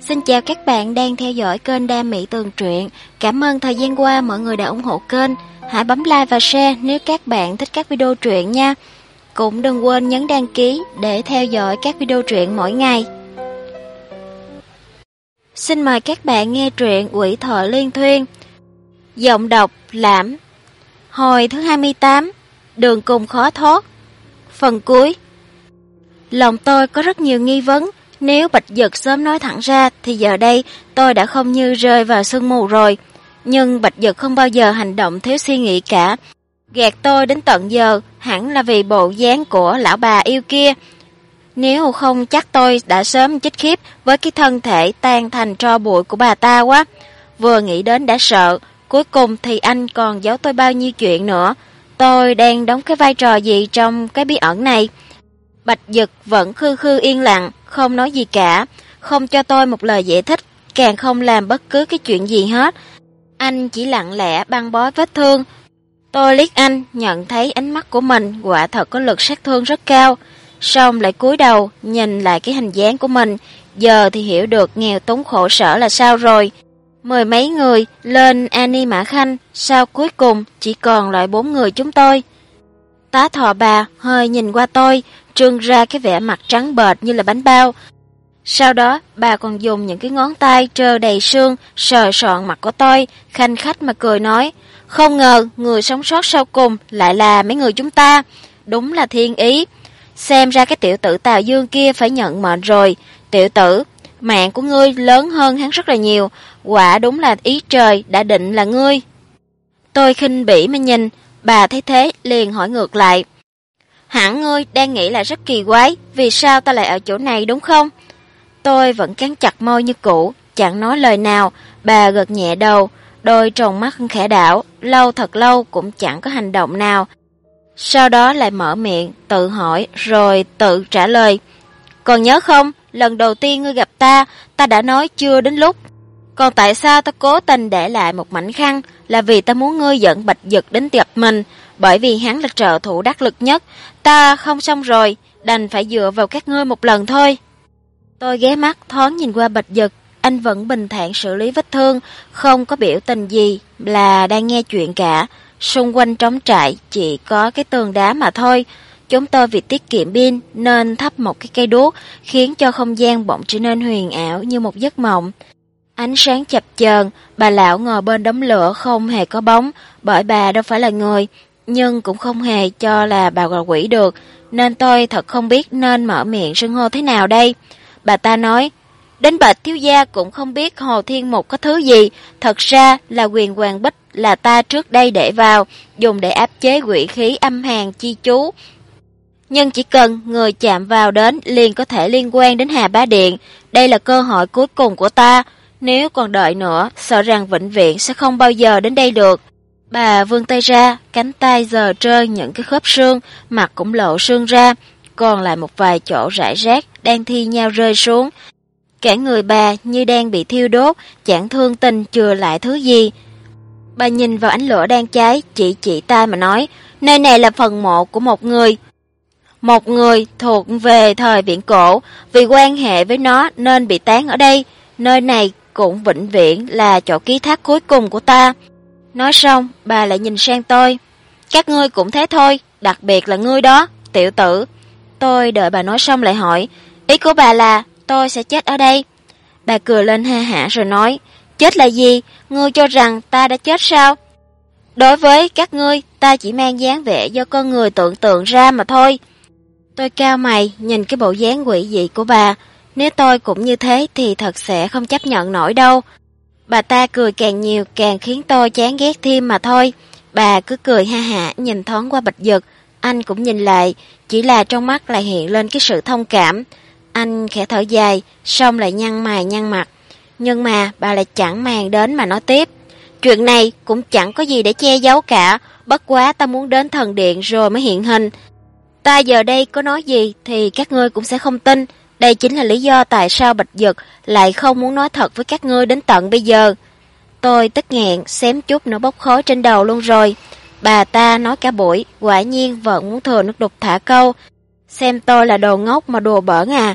Xin chào các bạn đang theo dõi kênh Đam Mỹ Tường Truyện. Cảm ơn thời gian qua mọi người đã ủng hộ kênh. Hãy bấm like và share nếu các bạn thích các video truyện nha. Cũng đừng quên nhấn đăng ký để theo dõi các video truyện mỗi ngày. Xin mời các bạn nghe truyện Quỷ Thoại Liên Thuyên. Giọng đọc Lãm. Hồi thứ 28, Đường Cùng Khó Thoát. Phần cuối. Lòng tôi có rất nhiều nghi vấn. Nếu Bạch Dực sớm nói thẳng ra thì giờ đây tôi đã không như rơi vào sương mù rồi. Nhưng Bạch Dực không bao giờ hành động thiếu suy nghĩ cả. Gạt tôi đến tận giờ hẳn là vì bộ dáng của lão bà yêu kia. Nếu không chắc tôi đã sớm chết khiếp với cái thân thể tan thành tro bụi của bà ta quá. Vừa nghĩ đến đã sợ. Cuối cùng thì anh còn giấu tôi bao nhiêu chuyện nữa. Tôi đang đóng cái vai trò gì trong cái bí ẩn này? Bạch Dực vẫn khư khư yên lặng, không nói gì cả, không cho tôi một lời giải thích, càng không làm bất cứ cái chuyện gì hết. Anh chỉ lặng lẽ băng bó vết thương. Tôi liếc anh, nhận thấy ánh mắt của mình quả thật có lực sát thương rất cao. Xong lại cúi đầu, nhìn lại cái hình dáng của mình, giờ thì hiểu được nghèo túng khổ sở là sao rồi. Mười mấy người lên Ani Mã Khanh, sao cuối cùng chỉ còn lại 4 người chúng tôi. Tá thọ bà hơi nhìn qua tôi, trưng ra cái vẻ mặt trắng bệch như là bánh bao. Sau đó bà còn dùng những cái ngón tay trơ đầy sương sờ soạn mặt của tôi, khanh khách mà cười nói: không ngờ người sống sót sau cùng lại là mấy người chúng ta, đúng là thiên ý. Xem ra cái tiểu tử Tào Dương kia phải nhận mệnh rồi. Tiểu tử, mạng của ngươi lớn hơn hắn rất là nhiều, quả đúng là ý trời đã định là ngươi. Tôi khinh bỉ mà nhìn, bà thấy thế liền hỏi ngược lại: hẳn ngươi đang nghĩ là rất kỳ quái, vì sao ta lại ở chỗ này đúng không? Tôi vẫn cắn chặt môi như cũ, chẳng nói lời nào. Bà gật nhẹ đầu, đôi tròng mắt khẽ đảo, lâu thật lâu cũng chẳng có hành động nào. Sau đó lại mở miệng, tự hỏi rồi tự trả lời: còn nhớ không, lần đầu tiên ngươi gặp ta đã nói chưa đến lúc. Còn tại sao ta cố tình để lại một mảnh khăn, là vì ta muốn ngươi dẫn Bạch Dực đến tiệc mình, bởi vì hắn là trợ thủ đắc lực nhất. Ta không xong rồi, đành phải dựa vào các ngươi một lần thôi. Tôi ghé mắt thoáng nhìn qua Bạch Dực, anh vẫn bình thản xử lý vết thương, không có biểu tình gì là đang nghe chuyện cả. Xung quanh trống trại chỉ có cái tường đá mà thôi. Chúng tôi vì tiết kiệm pin nên thắp một cái cây đuốc, khiến cho không gian bỗng trở nên huyền ảo như một giấc mộng. Ánh sáng chập chờn, bà lão ngồi bên đống lửa không hề có bóng, bởi bà đâu phải là người, nhưng cũng không hề cho là bà là quỷ được, nên tôi thật không biết nên mở miệng xưng hô thế nào đây. Bà ta nói: đến Bạch thiếu gia cũng không biết Hồ Thiên Mục có thứ gì, thật ra là quyền hoàng bích là ta trước đây để vào, dùng để áp chế quỷ khí âm hàn chi chú. Nhưng chỉ cần người chạm vào đến liền có thể liên quan đến Hà Bá Điện, đây là cơ hội cuối cùng của ta. Nếu còn đợi nữa, sợ rằng vĩnh viễn sẽ không bao giờ đến đây được. Bà vươn tay ra, cánh tay giờ trơ những cái khớp xương, mặt cũng lộ xương ra, còn lại một vài chỗ rải rác đang thi nhau rơi xuống. Cả người bà như đang bị thiêu đốt, chẳng thương tình chừa lại thứ gì. Bà nhìn vào ánh lửa đang cháy, chỉ tay mà nói: nơi này là phần mộ của một người. Một người thuộc về thời viễn cổ, vì quan hệ với nó nên bị táng ở đây. Nơi này cũng vĩnh viễn là chỗ ký thác cuối cùng của ta. Nói xong, bà lại nhìn sang tôi: các ngươi cũng thế thôi, đặc biệt là ngươi đó, tiểu tử. Tôi đợi bà nói xong lại hỏi: ý của bà là tôi sẽ chết ở đây? Bà cười lên ha hả rồi nói: chết là gì? Ngươi cho rằng ta đã chết sao? Đối với các ngươi, ta chỉ mang dáng vẻ do con người tưởng tượng ra mà thôi. Tôi cau mày nhìn cái bộ dáng quỷ dị của bà. Nếu tôi cũng như thế thì thật sẽ không chấp nhận nổi đâu. Bà ta cười càng nhiều càng khiến tôi chán ghét thêm mà thôi. Bà cứ cười ha hả nhìn thoáng qua Bạch Dực. Anh cũng nhìn lại, chỉ là trong mắt lại hiện lên cái sự thông cảm. Anh khẽ thở dài, xong lại nhăn mày nhăn mặt. Nhưng mà bà lại chẳng màng đến mà nói tiếp: chuyện này cũng chẳng có gì để che giấu cả, bất quá ta muốn đến thần điện rồi mới hiện hình. Ta giờ đây có nói gì thì các ngươi cũng sẽ không tin. Đây chính là lý do tại sao Bạch Dực lại không muốn nói thật với các ngươi đến tận bây giờ. Tôi tức nghẹn, xém chút nữa bốc khói trên đầu luôn rồi. Bà ta nói cả buổi, quả nhiên vẫn muốn thừa nước đục thả câu. Xem tôi là đồ ngốc mà đùa bỡn à.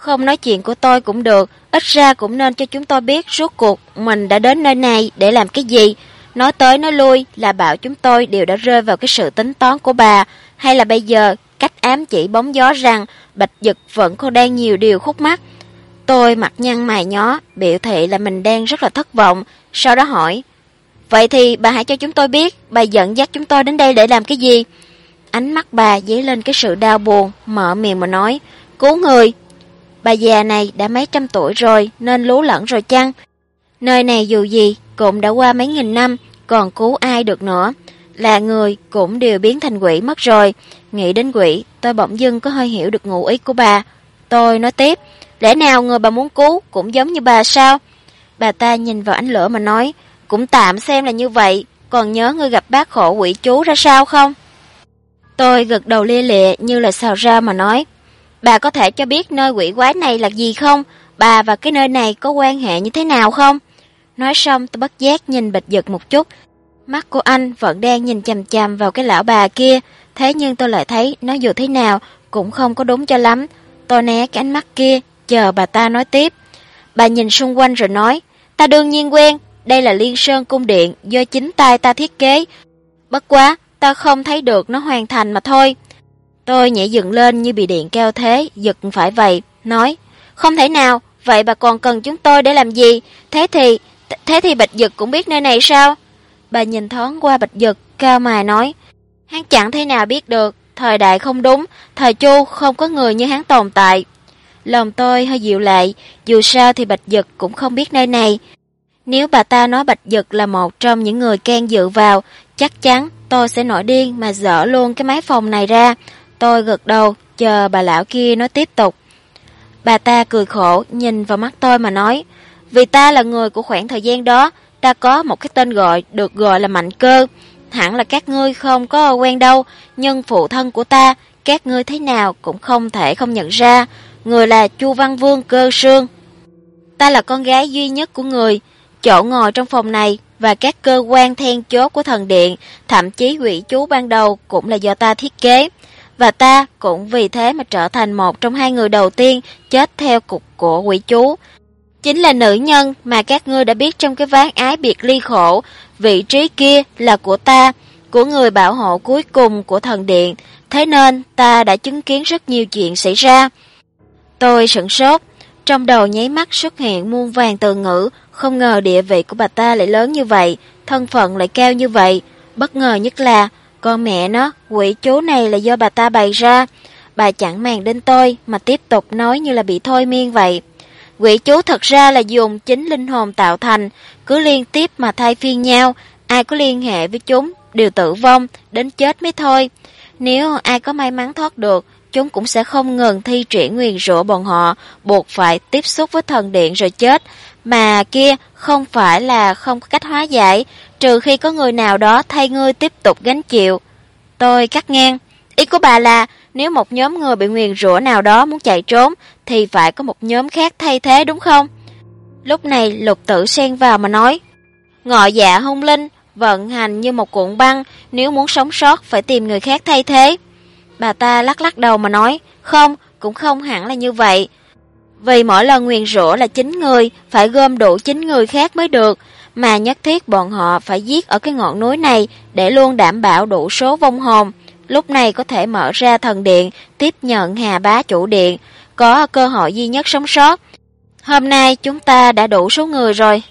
Không nói chuyện của tôi cũng được, ít ra cũng nên cho chúng tôi biết rốt cuộc mình đã đến nơi này để làm cái gì. Nói tới nói lui là bảo chúng tôi đều đã rơi vào cái sự tính toán của bà, hay là bây giờ cách ám chỉ bóng gió rằng Bạch Dực vẫn còn đang nhiều điều khúc mắc. Tôi mặt nhăn mày nhó, biểu thị là mình đang rất là thất vọng, sau đó hỏi: "Vậy thì bà hãy cho chúng tôi biết, bà dẫn dắt chúng tôi đến đây để làm cái gì?" Ánh mắt bà dấy lên cái sự đau buồn, mở miệng mà nói: "Cứu người." Bà già này đã mấy trăm tuổi rồi nên lú lẫn rồi chăng? Nơi này dù gì cũng đã qua mấy nghìn năm, còn cứu ai được nữa. Là người cũng đều biến thành quỷ mất rồi. Nghĩ đến quỷ, tôi bỗng dưng có hơi hiểu được ngụ ý của bà. Tôi nói tiếp: "Lẽ nào người bà muốn cứu cũng giống như bà sao?" Bà ta nhìn vào ánh lửa mà nói: "Cũng tạm xem là như vậy, còn nhớ ngươi gặp bác khổ quỷ chú ra sao không?" Tôi gật đầu lia lịa như là xào rau mà nói: "Bà có thể cho biết nơi quỷ quái này là gì không? Bà và cái nơi này có quan hệ như thế nào không?" Nói xong tôi bất giác nhìn Bạch Dực một chút. Mắt của anh vẫn đang nhìn chằm chằm vào cái lão bà kia, thế nhưng tôi lại thấy nó dù thế nào cũng không có đúng cho lắm. Tôi né cái ánh mắt kia, chờ bà ta nói tiếp. Bà nhìn xung quanh rồi nói: "Ta đương nhiên quen, đây là Liên Sơn cung điện do chính tay ta thiết kế. Bất quá, ta không thấy được nó hoàn thành mà thôi." Tôi nhảy dựng lên như bị điện keo thế, giật phải vậy, nói: "Không thể nào, vậy bà còn cần chúng tôi để làm gì? Thế thì Bạch Dực cũng biết nơi này sao?" Bà nhìn thoáng qua Bạch Dực, cao mày nói: "Hắn chẳng thể nào biết được, thời đại không đúng, thời Chu không có người như hắn tồn tại." Lòng tôi hơi dịu lại, dù sao thì Bạch Dực cũng không biết nơi này. Nếu bà ta nói Bạch Dực là một trong những người can dự vào, chắc chắn tôi sẽ nổi điên mà dỡ luôn cái mái phòng này ra. Tôi gật đầu, chờ bà lão kia nói tiếp tục. Bà ta cười khổ, nhìn vào mắt tôi mà nói: "Vì ta là người của khoảng thời gian đó, ta có một cái tên được gọi là Mạnh Cơ. Hẳn là các ngươi không có quen đâu, nhưng phụ thân của ta, các ngươi thế nào cũng không thể không nhận ra. Người là Chu Văn Vương Cơ Sương. Ta là con gái duy nhất của người. Chỗ ngồi trong phòng này và các cơ quan then chốt của thần điện, thậm chí quỷ chú ban đầu cũng là do ta thiết kế. Và ta cũng vì thế mà trở thành một trong hai người đầu tiên chết theo cục của quỷ chú. Chính là nữ nhân mà các ngươi đã biết trong cái ván ái biệt ly khổ. Vị trí kia là của ta, của người bảo hộ cuối cùng của thần điện. Thế nên ta đã chứng kiến rất nhiều chuyện xảy ra." Tôi sửng sốt, trong đầu nháy mắt xuất hiện muôn vàn từ ngữ. Không ngờ địa vị của bà ta lại lớn như vậy, thân phận lại cao như vậy. Bất ngờ nhất là con mẹ nó, quỷ chú này là do bà ta bày ra. Bà chẳng màng đến tôi mà tiếp tục nói như là bị thôi miên vậy. Quỷ chú thật ra là dùng chính linh hồn tạo thành, cứ liên tiếp mà thay phiên nhau, ai có liên hệ với chúng đều tử vong, đến chết mới thôi. Nếu ai có may mắn thoát được, chúng cũng sẽ không ngừng thi triển nguyền rủa bọn họ, buộc phải tiếp xúc với thần điện rồi chết. Mà kia không phải là không có cách hóa giải, trừ khi có người nào đó thay ngươi tiếp tục gánh chịu. Tôi cắt ngang: "Ý của bà là nếu một nhóm người bị nguyền rủa nào đó muốn chạy trốn thì phải có một nhóm khác thay thế đúng không?" Lúc này Lục Tử xen vào mà nói: "Ngọ Dạ hung linh vận hành như một cuộn băng, nếu muốn sống sót phải tìm người khác thay thế." Bà ta lắc lắc đầu mà nói: "Không, cũng không hẳn là như vậy. Vì mỗi lần nguyền rủa là 9 người, phải gom đủ 9 người khác mới được, mà nhất thiết bọn họ phải giết ở cái ngọn núi này để luôn đảm bảo đủ số vong hồn. Lúc này có thể mở ra thần điện, tiếp nhận Hà Bá chủ điện, có cơ hội duy nhất sống sót. Hôm nay chúng ta đã đủ số người rồi."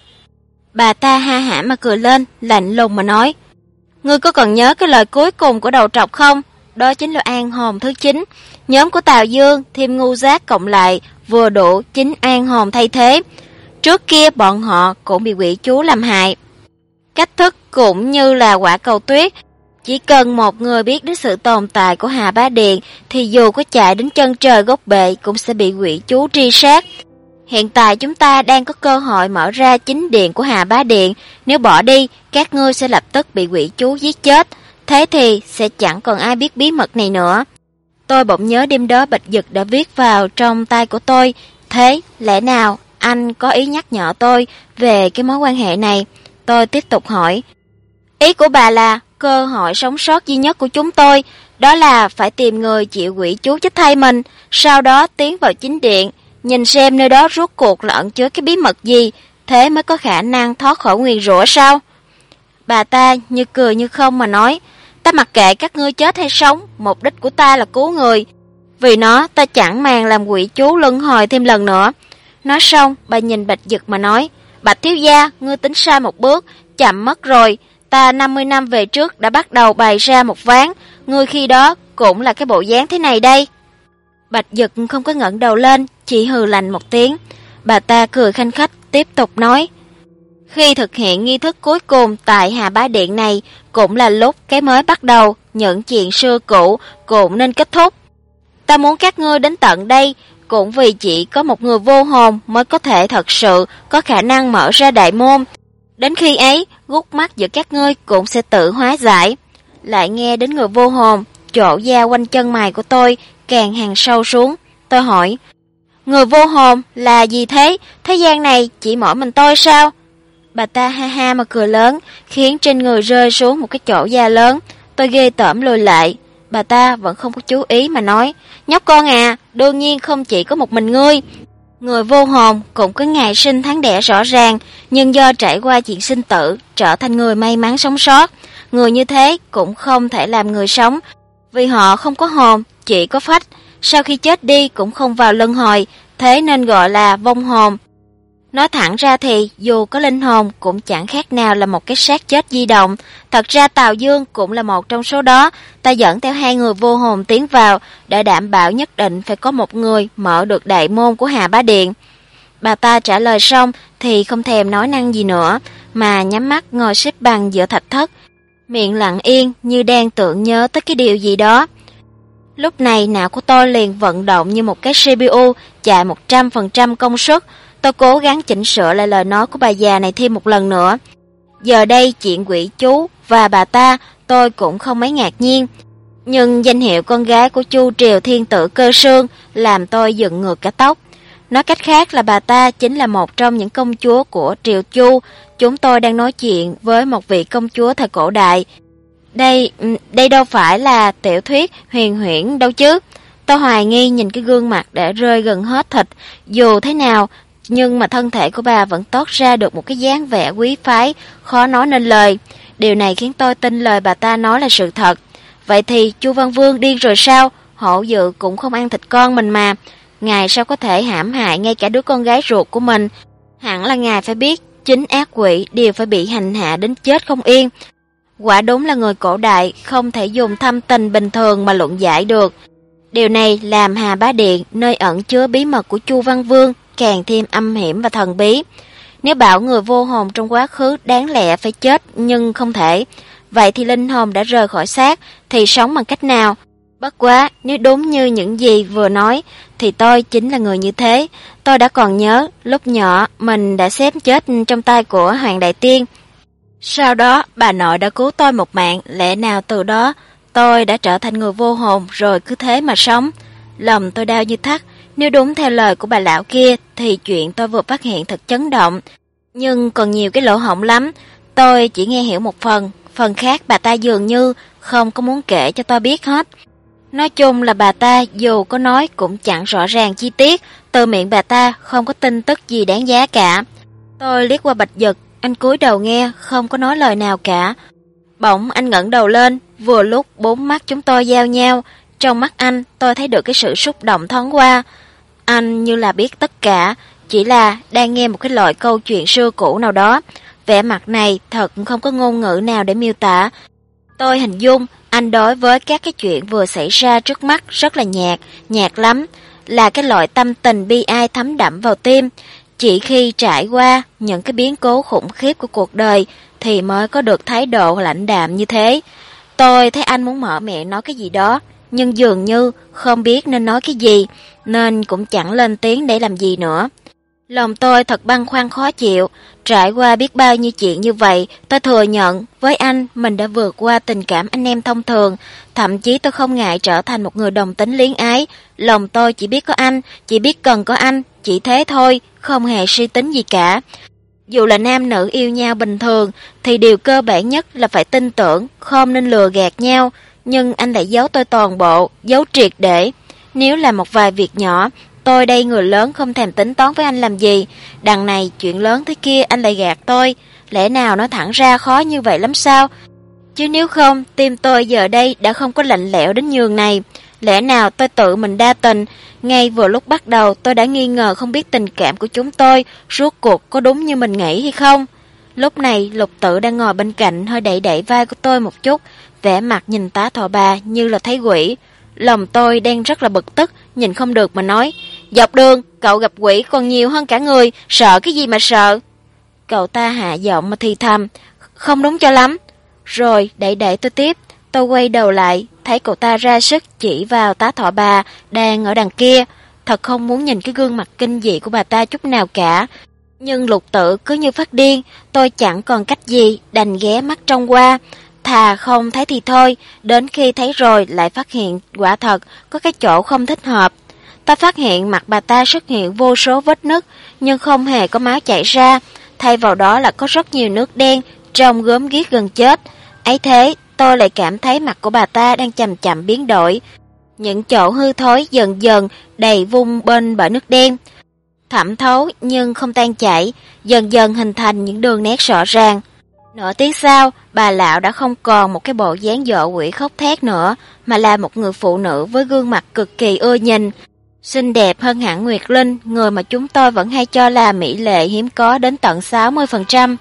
Bà ta ha hả mà cười lên, lạnh lùng mà nói: "Ngươi có còn nhớ cái lời cuối cùng của đầu trọc không? Đó chính là an hồn thứ 9. Nhóm của Tào Dương thêm Ngu Giác cộng lại vừa đủ 9 an hồn thay thế. Trước kia bọn họ cũng bị quỷ chú làm hại. Cách thức cũng như là quả cầu tuyết. Chỉ cần một người biết đến sự tồn tại của Hà Bá Điện thì dù có chạy đến chân trời góc bệ cũng sẽ bị quỷ chú truy sát. Hiện tại chúng ta đang có cơ hội mở ra chính điện của Hà Bá Điện. Nếu bỏ đi, các ngươi sẽ lập tức bị quỷ chú giết chết. Thế thì sẽ chẳng còn ai biết bí mật này nữa." Tôi bỗng nhớ đêm đó Bạch Dực đã viết vào trong tay của tôi. Thế lẽ nào anh có ý nhắc nhở tôi về cái mối quan hệ này? Tôi tiếp tục hỏi: "Ý của bà là cơ hội sống sót duy nhất của chúng tôi, đó là phải tìm người chịu quỷ chú chết thay mình, sau đó tiến vào chính điện. nhìn xem nơi đó rốt cuộc là ẩn chứa cái bí mật gì, thế mới có khả năng thoát khỏi nguyền rủa sao? Bà ta như cười như không mà nói, ta mặc kệ các ngươi chết hay sống, mục đích của ta là cứu người. Vì nó, ta chẳng màng làm quỷ chú luân hồi thêm lần nữa. Nói xong, bà nhìn Bạch Dực mà nói, Bạch thiếu gia, ngươi tính sai một bước, chậm mất rồi. Ta 50 năm về trước đã bắt đầu bày ra một ván, ngươi khi đó cũng là cái bộ dáng thế này đây. Bạch Dực không có ngẩng đầu lên, chỉ hừ lạnh một tiếng. Bà ta cười khanh khách, tiếp tục nói, khi thực hiện nghi thức cuối cùng tại Hà Bá Điện này, cũng là lúc cái mới bắt đầu, những chuyện xưa cũ cũng nên kết thúc. Ta muốn các ngươi đến tận đây, cũng vì chỉ có một người vô hồn mới có thể thật sự có khả năng mở ra đại môn. Đến khi ấy, gút mắt giữa các ngươi cũng sẽ tự hóa giải. Lại nghe đến người vô hồn, chỗ da quanh chân mày của tôi càng hàng sâu xuống. Tôi hỏi, người vô hồn là gì thế? Thế gian này chỉ mỗi mình tôi sao? Bà ta ha ha mà cười lớn, khiến trên người rơi xuống một cái chỗ da lớn. Tôi ghê tởm lùi lại. Bà ta vẫn không có chú ý mà nói, nhóc con à, đương nhiên không chỉ có một mình ngươi. Người vô hồn cũng có ngày sinh tháng đẻ rõ ràng, nhưng do trải qua chuyện sinh tử, trở thành người may mắn sống sót. Người như thế cũng không thể làm người sống, vì họ không có hồn, chỉ có phách. Sau khi chết đi cũng không vào luân hồi, thế nên gọi là vong hồn. Nói thẳng ra thì dù có linh hồn cũng chẳng khác nào là một cái xác chết di động. Thật ra Tào Dương cũng là một trong số đó. Ta dẫn theo 2 người vô hồn tiến vào để đảm bảo nhất định phải có một người mở được đại môn của Hà Bá Điện. Bà ta trả lời xong thì không thèm nói năng gì nữa, mà nhắm mắt ngồi xếp bằng giữa thạch thất, miệng lặng yên như đang tưởng nhớ tới cái điều gì đó. Lúc này não của tôi liền vận động như một cái CPU chạy 100% công suất. Tôi cố gắng chỉnh sửa lại lời nói của bà già này thêm một lần nữa. Giờ đây chuyện quỷ chú và bà ta tôi cũng không mấy ngạc nhiên. Nhưng danh hiệu con gái của Chu Triều Thiên Tử Cơ Sương làm tôi dựng ngược cả tóc. Nói cách khác là bà ta chính là một trong những công chúa của Triều Chu. Chúng tôi đang nói chuyện với một vị công chúa thời cổ đại. Đây đâu phải là tiểu thuyết huyền huyễn đâu chứ. Tôi hoài nghi nhìn cái gương mặt đã rơi gần hết thịt. Dù thế nào, nhưng mà thân thể của bà vẫn toát ra được một cái dáng vẻ quý phái, khó nói nên lời. Điều này khiến tôi tin lời bà ta nói là sự thật. Vậy thì Chu Văn Vương điên rồi sao? Hổ Dự cũng không ăn thịt con mình mà. Ngài sao có thể hãm hại ngay cả đứa con gái ruột của mình? Hẳn là ngài phải biết, chính ác quỷ đều phải bị hành hạ đến chết không yên. Quả đúng là người cổ đại không thể dùng thâm tình bình thường mà luận giải được. Điều này làm Hà Bá Điện, nơi ẩn chứa bí mật của Chu Văn Vương, càng thêm âm hiểm và thần bí. Nếu bảo người vô hồn trong quá khứ đáng lẽ phải chết nhưng không thể, vậy thì linh hồn đã rời khỏi xác thì sống bằng cách nào? Bất quá, nếu đúng như những gì vừa nói thì tôi chính là người như thế. Tôi đã còn nhớ lúc nhỏ mình đã xém chết trong tay của Hoàng Đại Tiên. Sau đó bà nội đã cứu tôi một mạng, lẽ nào từ đó tôi đã trở thành người vô hồn rồi cứ thế mà sống? Lòng tôi đau như thắt. Nếu đúng theo lời của bà lão kia thì chuyện tôi vừa phát hiện thật chấn động. Nhưng còn nhiều cái lỗ hổng lắm. Tôi chỉ nghe hiểu một phần khác bà ta dường như không có muốn kể cho tôi biết hết. Nói chung là bà ta dù có nói cũng chẳng rõ ràng chi tiết, từ miệng bà ta không có tin tức gì đáng giá cả. Tôi liếc qua Bạch Dực, anh cúi đầu nghe, không có nói lời nào cả. Bỗng anh ngẩng đầu lên, vừa lúc 4 mắt chúng tôi giao nhau, trong mắt anh tôi thấy được cái sự xúc động thoáng qua. Anh như là biết tất cả, chỉ là đang nghe một cái loại câu chuyện xưa cũ nào đó. Vẻ mặt này thật không có ngôn ngữ nào để miêu tả. Tôi hình dung anh đối với các cái chuyện vừa xảy ra trước mắt rất là nhạt lắm, là cái loại tâm tình bi ai thấm đẫm vào tim. Chỉ khi trải qua những cái biến cố khủng khiếp của cuộc đời thì mới có được thái độ lãnh đạm như thế. Tôi thấy anh muốn mở miệng nói cái gì đó, nhưng dường như không biết nên nói cái gì, nên cũng chẳng lên tiếng để làm gì nữa. Lòng tôi thật băn khoăn khó chịu, trải qua biết bao nhiêu chuyện như vậy, tôi thừa nhận với anh mình đã vượt qua tình cảm anh em thông thường, thậm chí tôi không ngại trở thành một người đồng tính luyến ái. Lòng tôi chỉ biết có anh, chỉ biết cần có anh, chỉ thế thôi, không hề suy tính gì cả. Dù là nam nữ yêu nhau bình thường thì điều cơ bản nhất là phải tin tưởng, không nên lừa gạt nhau, nhưng anh lại giấu tôi toàn bộ, giấu triệt để. Nếu là một vài việc nhỏ Tôi đây người lớn không thèm tính toán với anh làm gì. Đằng này chuyện lớn thế kia anh lại gạt tôi. Lẽ nào nói thẳng ra khó như vậy lắm sao? Chứ nếu không, tim tôi giờ đây đã không có lạnh lẽo đến nhường này. Lẽ nào tôi tự mình đa tình? Ngay vừa lúc bắt đầu tôi đã nghi ngờ không biết tình cảm của chúng tôi rốt cuộc có đúng như mình nghĩ hay không. Lúc này Lục Tự đang ngồi bên cạnh hơi đẩy đẩy vai của tôi một chút, vẻ mặt nhìn tá thọ bà như là thấy quỷ. Lòng tôi đang rất là bực tức, nhìn không được mà nói, dọc đường cậu gặp quỷ còn nhiều hơn cả người, sợ cái gì mà sợ. Cậu ta hạ giọng mà thì thầm, không đúng cho lắm. Rồi đẩy đẩy tôi tiếp, tôi quay đầu lại, thấy cậu ta ra sức chỉ vào tá thọ bà đang ở đằng kia. Thật không muốn nhìn cái gương mặt kinh dị của bà ta chút nào cả. Nhưng Lục Tự cứ như phát điên, tôi chẳng còn cách gì, đành ghé mắt trông qua. Thà không thấy thì thôi, đến khi thấy rồi lại phát hiện quả thật có cái chỗ không thích hợp. Ta phát hiện mặt bà ta xuất hiện vô số vết nứt, nhưng không hề có máu chảy ra, thay vào đó là có rất nhiều nước đen, trông gớm ghiếc gần chết. Ấy thế, tôi lại cảm thấy mặt của bà ta đang chậm chậm biến đổi. Những chỗ hư thối dần dần đầy vung bên bởi nước đen, thẩm thấu nhưng không tan chảy, dần dần hình thành những đường nét rõ ràng. Nửa tiếng sau, bà lão đã không còn một cái bộ dáng dọa quỷ khóc thét nữa, mà là một người phụ nữ với gương mặt cực kỳ ưa nhìn, xinh đẹp hơn hẳn Nguyệt Linh, người mà chúng tôi vẫn hay cho là mỹ lệ hiếm có đến tận 60%.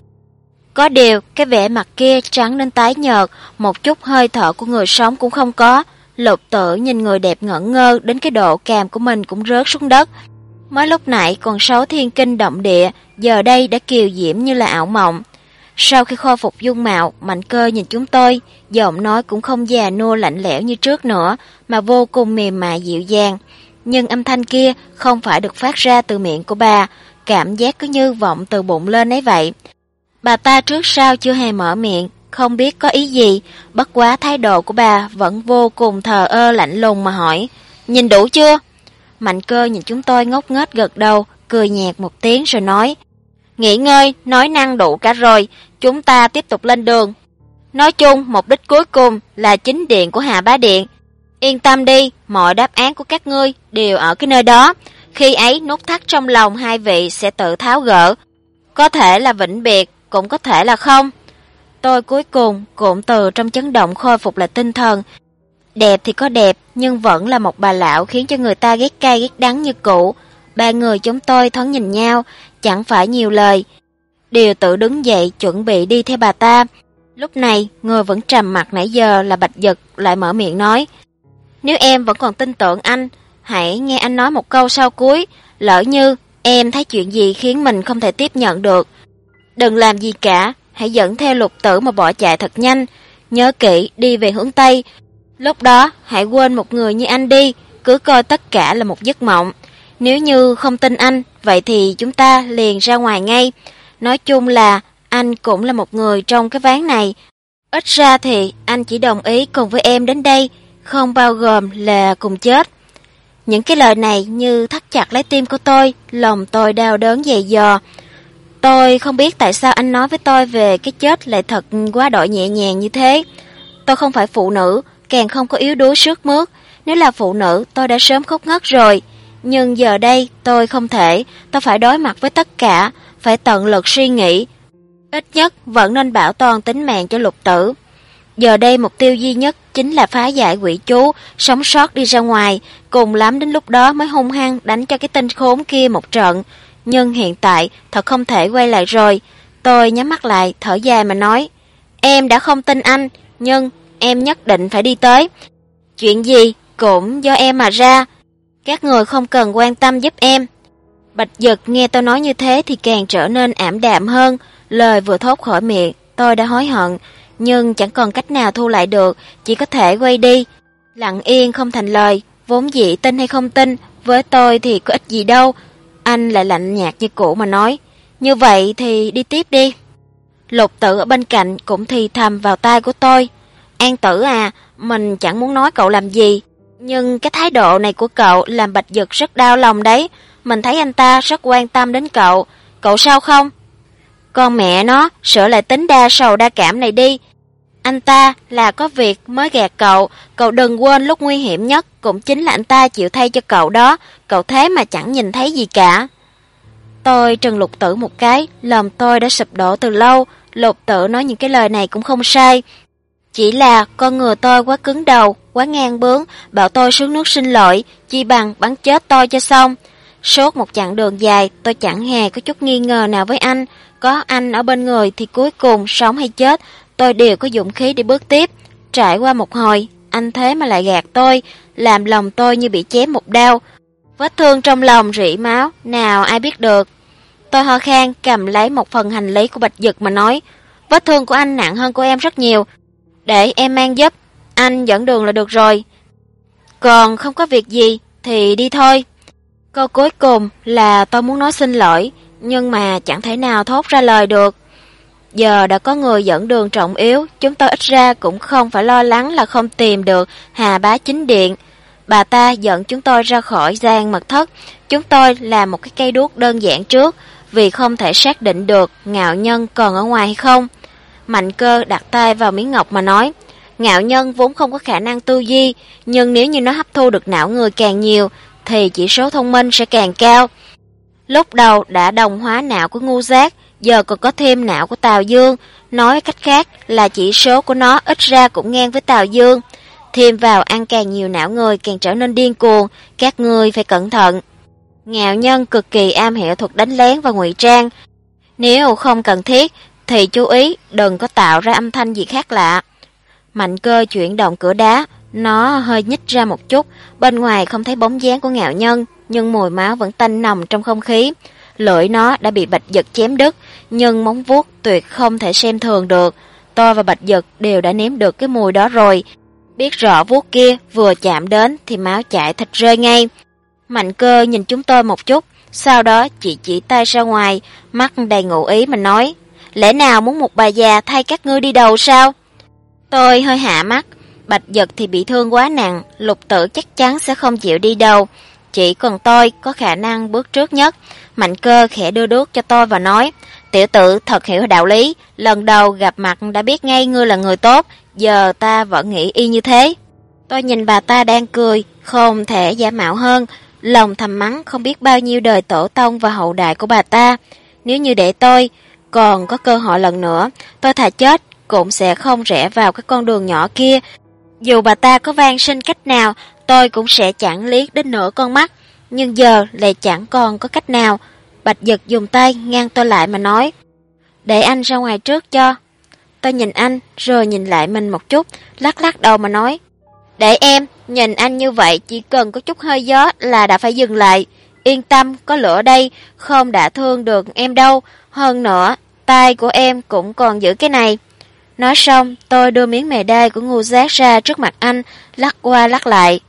Có điều, cái vẻ mặt kia trắng đến tái nhợt, một chút hơi thở của người sống cũng không có. Lục Tự nhìn người đẹp ngẩn ngơ đến cái độ càm của mình cũng rớt xuống đất. Mới lúc nãy còn xấu thiên kinh động địa, giờ đây đã kiều diễm như là ảo mộng. Sau khi khôi phục dung mạo, Mạnh Cơ nhìn chúng tôi, giọng nói cũng không già nua lạnh lẽo như trước nữa, mà vô cùng mềm mại dịu dàng. Nhưng âm thanh kia không phải được phát ra từ miệng của bà, cảm giác cứ như vọng từ bụng lên ấy vậy. Bà ta trước sau chưa hề mở miệng, không biết có ý gì, bất quá thái độ của bà vẫn vô cùng thờ ơ lạnh lùng mà hỏi, nhìn đủ chưa? Mạnh Cơ nhìn chúng tôi ngốc nghếch gật đầu, cười nhạt một tiếng rồi nói, nghỉ ngơi, nói năng đủ cả rồi, chúng ta tiếp tục lên đường. Nói chung, mục đích cuối cùng là chính điện của Hạ Bá Điện. Yên tâm đi, mọi đáp án của các ngươi đều ở cái nơi đó. Khi ấy, nút thắt trong lòng hai vị sẽ tự tháo gỡ. Có thể là vĩnh biệt, cũng có thể là không. Tôi cuối cùng cũng từ trong chấn động khôi phục lại tinh thần. Đẹp thì có đẹp, nhưng vẫn là một bà lão khiến cho người ta ghét cay ghét đắng như cũ. Ba người chúng tôi thoáng nhìn nhau, chẳng phải nhiều lời, đều tự đứng dậy chuẩn bị đi theo bà ta. Lúc này, người vẫn trầm mặc nãy giờ là Bạch Dực lại mở miệng nói, nếu em vẫn còn tin tưởng anh, hãy nghe anh nói một câu sau cuối, lỡ như em thấy chuyện gì khiến mình không thể tiếp nhận được. Đừng làm gì cả, hãy dẫn theo Lục Tử mà bỏ chạy thật nhanh, nhớ kỹ đi về hướng Tây. Lúc đó, hãy quên một người như anh đi, cứ coi tất cả là một giấc mộng. Nếu như không tin anh, vậy thì chúng ta liền ra ngoài ngay. Nói chung là anh cũng là một người trong cái ván này. Ít ra thì anh chỉ đồng ý cùng với em đến đây, không bao gồm là cùng chết. Những cái lời này như thắt chặt lấy tim của tôi, lòng tôi đau đớn dày dò. Tôi không biết tại sao anh nói với tôi về cái chết lại thật quá đổi nhẹ nhàng như thế. Tôi không phải phụ nữ, càng không có yếu đuối sướt mướt. Nếu là phụ nữ, tôi đã sớm khóc ngất rồi. Nhưng giờ đây, tôi không thể, tôi phải đối mặt với tất cả, phải tận lực suy nghĩ. Ít nhất vẫn nên bảo toàn tính mạng cho Lục Tử. Giờ đây mục tiêu duy nhất chính là phá giải quỷ chú, sống sót đi ra ngoài, cùng lắm đến lúc đó mới hung hăng đánh cho cái tên khốn kia một trận. Nhưng hiện tại thật không thể quay lại rồi. Tôi nhắm mắt lại, thở dài mà nói, em đã không tin anh, nhưng em nhất định phải đi tới. Chuyện gì cũng do em mà ra. Các người không cần quan tâm giúp em. Bạch Dực nghe tôi nói như thế thì càng trở nên ảm đạm hơn. Lời vừa thốt khỏi miệng, tôi đã hối hận, nhưng chẳng còn cách nào thu lại được, chỉ có thể quay đi. Lặng yên không thành lời, vốn dĩ tin hay không tin, với tôi thì có ích gì đâu. Anh lại lạnh nhạt như cũ mà nói, như vậy thì đi tiếp đi. Lục Tử ở bên cạnh cũng thì thầm vào tai của tôi, An Tử à, mình chẳng muốn nói cậu làm gì, nhưng cái thái độ này của cậu làm Bạch Dực rất đau lòng đấy. Mình thấy anh ta rất quan tâm đến cậu, cậu sao không? Con mẹ nó, sửa lại tính đa sầu đa cảm này đi. Anh ta là có việc mới gạt cậu, cậu đừng quên lúc nguy hiểm nhất cũng chính là anh ta chịu thay cho cậu đó, cậu thế mà chẳng nhìn thấy gì cả. Tôi trừng Lục Tử một cái, lòng tôi đã sụp đổ từ lâu. Lục Tử nói những cái lời này cũng không sai. Chỉ là con người tôi quá cứng đầu, quá ngang bướng, bảo tôi xuống nước xin lỗi, chi bằng bắn chết tôi cho xong. Suốt một chặng đường dài, tôi chẳng hề có chút nghi ngờ nào với anh. Có anh ở bên người thì cuối cùng sống hay chết, tôi đều có dũng khí để bước tiếp. Trải qua một hồi, anh thế mà lại gạt tôi, làm lòng tôi như bị chém một đao. Vết thương trong lòng rỉ máu, nào ai biết được. Tôi ho khan cầm lấy một phần hành lý của Bạch Dực mà nói, vết thương của anh nặng hơn của em rất nhiều, để em mang giúp, anh dẫn đường là được rồi. Còn không có việc gì thì đi thôi. Câu cuối cùng là tôi muốn nói xin lỗi, nhưng mà chẳng thể nào thốt ra lời được. Giờ đã có người dẫn đường trọng yếu, chúng tôi ít ra cũng không phải lo lắng là không tìm được Hà Bá Chính Điện. Bà ta dẫn chúng tôi ra khỏi gian mật thất. Chúng tôi làm một cái cây đuốc đơn giản trước, vì không thể xác định được Ngạo Nhân còn ở ngoài hay không. Mạnh Cơ đặt tay vào miếng ngọc mà nói, Ngạo Nhân vốn không có khả năng tư duy, nhưng nếu như nó hấp thu được não người càng nhiều, thì chỉ số thông minh sẽ càng cao. Lúc đầu đã đồng hóa não của Ngu Giác, giờ còn có thêm não của Tào Dương, nói cách khác là chỉ số của nó ít ra cũng ngang với Tào Dương. Thêm vào ăn càng nhiều não người càng trở nên điên cuồng, các ngươi phải cẩn thận. Ngạo Nhân cực kỳ am hiểu thuật đánh lén và ngụy trang. Nếu không cần thiết thì chú ý đừng có tạo ra âm thanh gì khác lạ. Mạnh Cơ chuyển động cửa đá, nó hơi nhích ra một chút, bên ngoài không thấy bóng dáng của Ngạo Nhân, nhưng mùi máu vẫn tanh nồng trong không khí. Lưỡi nó đã bị Bạch Dực chém đứt, nhưng móng vuốt tuyệt không thể xem thường được. Tôi và Bạch Dực đều đã nếm được cái mùi đó rồi, biết rõ vuốt kia vừa chạm đến thì máu chảy thịt rơi ngay. Mạnh Cơ nhìn chúng tôi một chút, sau đó chỉ tay ra ngoài, mắt đầy ngụ ý mà nói, lẽ nào muốn một bà già thay các ngươi đi đầu sao? Tôi hơi hạ mắt, Bạch Dực thì bị thương quá nặng, Lục Tử chắc chắn sẽ không chịu đi đâu. Chỉ còn tôi có khả năng bước trước nhất. Mạnh Cơ khẽ đưa đuốc cho tôi và nói, tiểu tử thật hiểu đạo lý, lần đầu gặp mặt đã biết ngay ngươi là người tốt, giờ ta vẫn nghĩ y như thế. Tôi nhìn bà ta đang cười, không thể giả mạo hơn, lòng thầm mắng không biết bao nhiêu đời tổ tông và hậu đại của bà ta. Nếu như để tôi còn có cơ hội lần nữa, tôi thà chết cũng sẽ không rẽ vào cái con đường nhỏ kia. Dù bà ta có van xin cách nào, tôi cũng sẽ chẳng liếc đến nửa con mắt. Nhưng giờ lại chẳng còn có cách nào. Bạch Dực dùng tay ngăn tôi lại mà nói, để anh ra ngoài trước cho. Tôi nhìn anh rồi nhìn lại mình một chút, lắc lắc đầu mà nói, để em, nhìn anh như vậy chỉ cần có chút hơi gió là đã phải dừng lại. Yên tâm, có lửa đây, không đả thương được em đâu. Hơn nữa, tay của em cũng còn giữ cái này. Nói xong, tôi đưa miếng mề đay của Ngu Giác ra trước mặt anh, lắc qua lắc lại.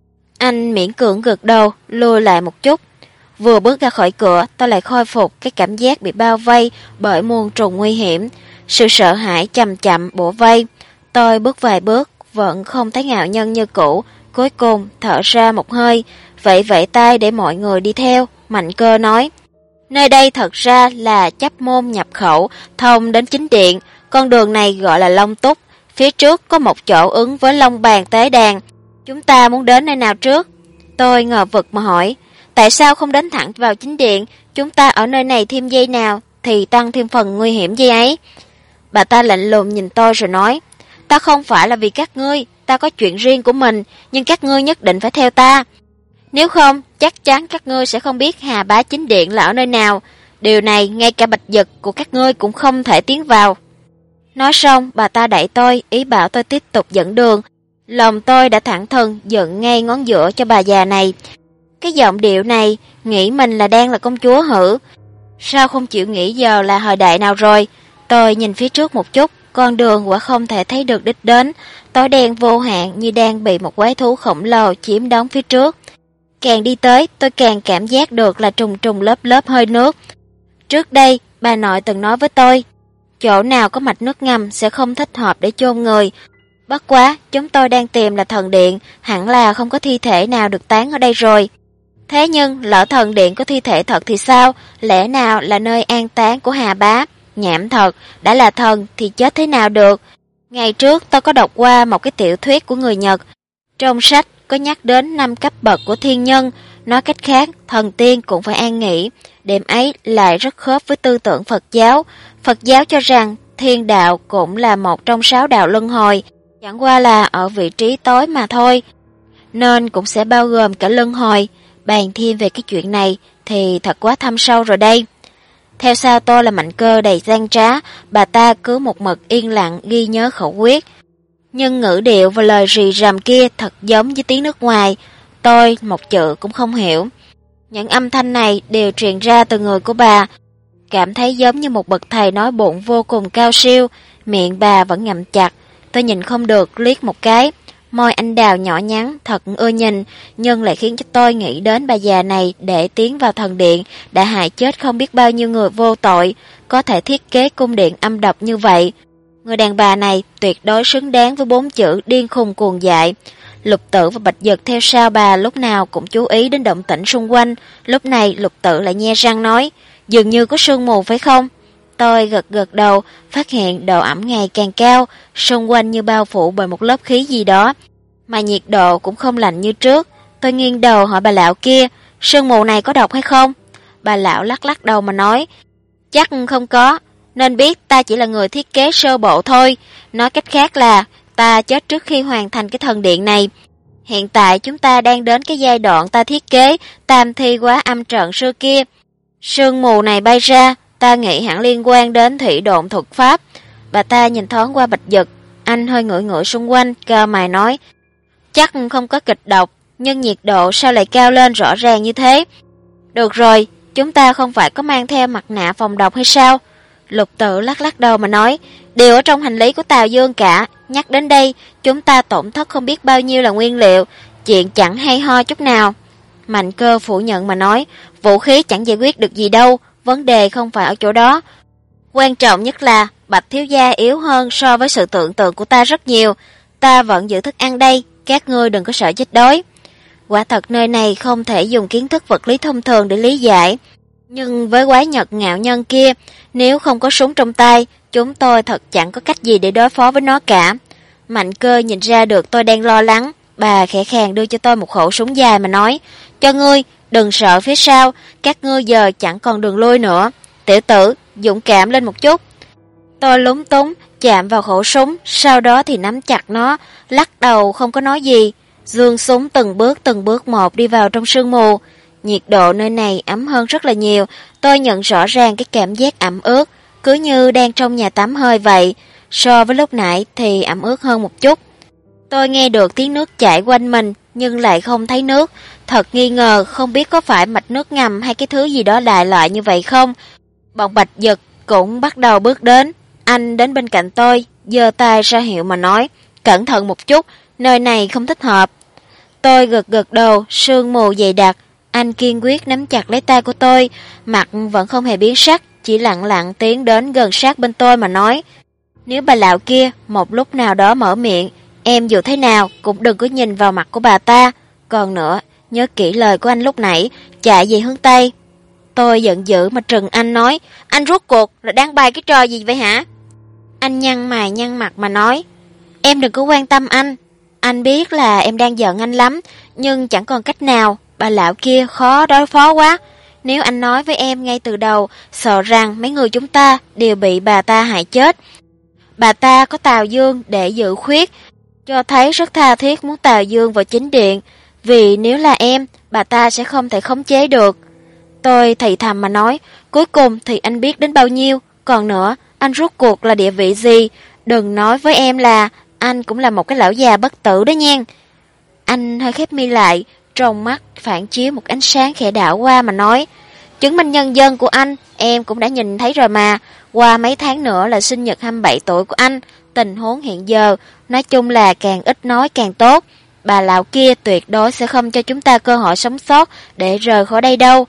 Anh miễn cưỡng gật đầu, lùi lại một chút. Vừa bước ra khỏi cửa, tôi lại khôi phục cái cảm giác bị bao vây bởi muôn trùng nguy hiểm. Sự sợ hãi chậm chậm bủa vây. Tôi bước vài bước, vẫn không thấy Ngạo Nhân như cũ. Cuối cùng thở ra một hơi, vẫy tay để mọi người đi theo. Mạnh Cơ nói, nơi đây thật ra là chấp môn nhập khẩu, thông đến chính điện. Con đường này gọi là Long Túc. Phía trước có một chỗ ứng với Long Bàn Tế Đàn. Chúng ta muốn đến nơi nào trước? Tôi ngờ vực mà hỏi, tại sao không đến thẳng vào chính điện? Chúng ta ở nơi này thêm giây nào thì tăng thêm phần nguy hiểm giây ấy. Bà ta lạnh lùng nhìn tôi rồi nói, ta không phải là vì các ngươi, ta có chuyện riêng của mình, nhưng các ngươi nhất định phải theo ta. Nếu không, chắc chắn các ngươi sẽ không biết Hà Bá Chính Điện là ở nơi nào. Điều này ngay cả Bạch Dực của các ngươi cũng không thể tiến vào. Nói xong, bà ta đẩy tôi, ý bảo tôi tiếp tục dẫn đường. Lòng tôi đã thẳng thừng dựng ngay ngón giữa cho bà già này. Cái giọng điệu này, nghĩ mình là đang là công chúa hử? Sao không chịu nghĩ giờ là thời đại nào rồi? Tôi nhìn phía trước một chút, con đường quả không thể thấy được đích đến. Tối đen vô hạn như đang bị một quái thú khổng lồ chiếm đóng phía trước. Càng đi tới, tôi càng cảm giác được là trùng trùng lớp lớp hơi nước. Trước đây, bà nội từng nói với tôi, chỗ nào có mạch nước ngầm sẽ không thích hợp để chôn người. Bất quá, chúng tôi đang tìm là thần điện, hẳn là không có thi thể nào được táng ở đây rồi. Thế nhưng, lỡ thần điện có thi thể thật thì sao? Lẽ nào là nơi an táng của Hà Bá? Nhảm thật, đã là thần thì chết thế nào được? Ngày trước tôi có đọc qua một cái tiểu thuyết của người Nhật. Trong sách có nhắc đến 5 cấp bậc của thiên nhân, nói cách khác, thần tiên cũng phải an nghỉ. Điểm ấy lại rất khớp với tư tưởng Phật giáo. Phật giáo cho rằng thiên đạo cũng là một trong 6 đạo luân hồi, chẳng qua là ở vị trí tối mà thôi, nên cũng sẽ bao gồm cả luân hồi. Bàn thêm về cái chuyện này thì thật quá thâm sâu rồi đây. Theo sao tôi là Mạnh Cơ đầy gian trá, bà ta cứ một mực yên lặng ghi nhớ khẩu quyết. Nhưng ngữ điệu và lời rì rầm kia thật giống với tiếng nước ngoài, tôi một chữ cũng không hiểu. Những âm thanh này đều truyền ra từ người của bà, cảm thấy giống như một bậc thầy nói bụng vô cùng cao siêu, miệng bà vẫn ngậm chặt. Tôi nhìn không được liếc một cái, môi anh đào nhỏ nhắn thật ưa nhìn, nhưng lại khiến cho tôi nghĩ đến bà già này để tiến vào thần điện đã hại chết không biết bao nhiêu người vô tội, có thể thiết kế cung điện âm độc như vậy. Người đàn bà này tuyệt đối xứng đáng với 4 chữ điên khùng cuồng dại. Lục Tử và Bạch Dực theo sau bà lúc nào cũng chú ý đến động tĩnh xung quanh. Lúc này Lục Tử lại nhe răng nói, dường như có sương mù phải không? Tôi gật gật đầu, phát hiện độ ẩm ngày càng cao, xung quanh như bao phủ bởi một lớp khí gì đó, mà nhiệt độ cũng không lạnh như trước. Tôi nghiêng đầu hỏi bà lão kia, sương mù này có độc hay không? Bà lão lắc lắc đầu mà nói, chắc không có, nên biết ta chỉ là người thiết kế sơ bộ thôi. Nói cách khác là ta chết trước khi hoàn thành cái thần điện này. Hiện tại chúng ta đang đến cái giai đoạn ta thiết kế tam thi quá âm trận xưa kia. Sương mù này bay ra, ta nghĩ hẳn liên quan đến thủy độn thuật pháp. Bà ta nhìn thoáng qua Bạch Dực, anh hơi ngửi ngửi xung quanh, cau mày nói, chắc không có kịch độc, nhưng nhiệt độ sao lại cao lên rõ ràng như thế? Được rồi, chúng ta không phải có mang theo mặt nạ phòng độc hay sao? Lục Tử lắc lắc đầu mà nói, đều ở trong hành lý của Tào Dương cả, nhắc đến đây, chúng ta tổn thất không biết bao nhiêu là nguyên liệu, chuyện chẳng hay ho chút nào. Mạnh Cơ phủ nhận mà nói, vũ khí chẳng giải quyết được gì đâu, vấn đề không phải ở chỗ đó. Quan trọng nhất là Bạch thiếu gia yếu hơn so với sự tưởng tượng của ta rất nhiều, ta vẫn giữ thức ăn đây, các ngươi đừng có sợ chết đói. Quả thật nơi này không thể dùng kiến thức vật lý thông thường để lý giải, nhưng với quái nhật ngạo nhân kia, nếu không có súng trong tay, chúng tôi thật chẳng có cách gì để đối phó với nó cả. Mạnh Cơ nhìn ra được tôi đang lo lắng, bà khẽ khàng đưa cho tôi một khẩu súng dài mà nói, cho ngươi, đừng sợ phía sau, các ngươi giờ chẳng còn đường lui nữa. Tiểu tử, dũng cảm lên một chút. Tôi lúng túng, chạm vào khẩu súng, sau đó thì nắm chặt nó, lắc đầu không có nói gì. Dương súng từng bước một đi vào trong sương mù. Nhiệt độ nơi này ấm hơn rất là nhiều, tôi nhận rõ ràng cái cảm giác ẩm ướt, cứ như đang trong nhà tắm hơi vậy. So với lúc nãy thì ẩm ướt hơn một chút. Tôi nghe được tiếng nước chảy quanh mình, nhưng lại không thấy nước. Thật nghi ngờ, không biết có phải mạch nước ngầm hay cái thứ gì đó đại loại như vậy không. Bọn Bạch Dực cũng bắt đầu bước đến. Anh đến bên cạnh tôi, giơ tay ra hiệu mà nói, cẩn thận một chút, nơi này không thích hợp. Tôi gật gật đầu, sương mù dày đặc. Anh kiên quyết nắm chặt lấy tay của tôi, mặt vẫn không hề biến sắc, chỉ lặng lặng tiến đến gần sát bên tôi mà nói, nếu bà lão kia một lúc nào đó mở miệng, em dù thế nào cũng đừng có nhìn vào mặt của bà ta. Còn nữa, nhớ kỹ lời của anh lúc nãy, chạy về hướng Tây. Tôi giận dữ mà trừng anh nói, anh rốt cuộc là đang bày cái trò gì vậy hả? Anh nhăn mày nhăn mặt mà nói, em đừng có quan tâm anh biết là em đang giận anh lắm, nhưng chẳng còn cách nào, bà lão kia khó đối phó quá. Nếu anh nói với em ngay từ đầu, sợ rằng mấy người chúng ta đều bị bà ta hại chết. Bà ta có Tào Dương để giữ khuyết, cho thấy rất tha thiết muốn Tào Dương vào chính điện, vì nếu là em, bà ta sẽ không thể khống chế được. Tôi thì thầm mà nói, cuối cùng thì anh biết đến bao nhiêu, còn nữa, anh rốt cuộc là địa vị gì, đừng nói với em là anh cũng là một cái lão già bất tử đó nha. Anh hơi khép mi lại, trong mắt phản chiếu một ánh sáng khẽ đảo qua mà nói, chứng minh nhân dân của anh em cũng đã nhìn thấy rồi mà, qua mấy tháng nữa là sinh nhật 27 tuổi của anh, tình huống hiện giờ, nói chung là càng ít nói càng tốt. Bà lão kia tuyệt đối sẽ không cho chúng ta cơ hội sống sót để rời khỏi đây đâu.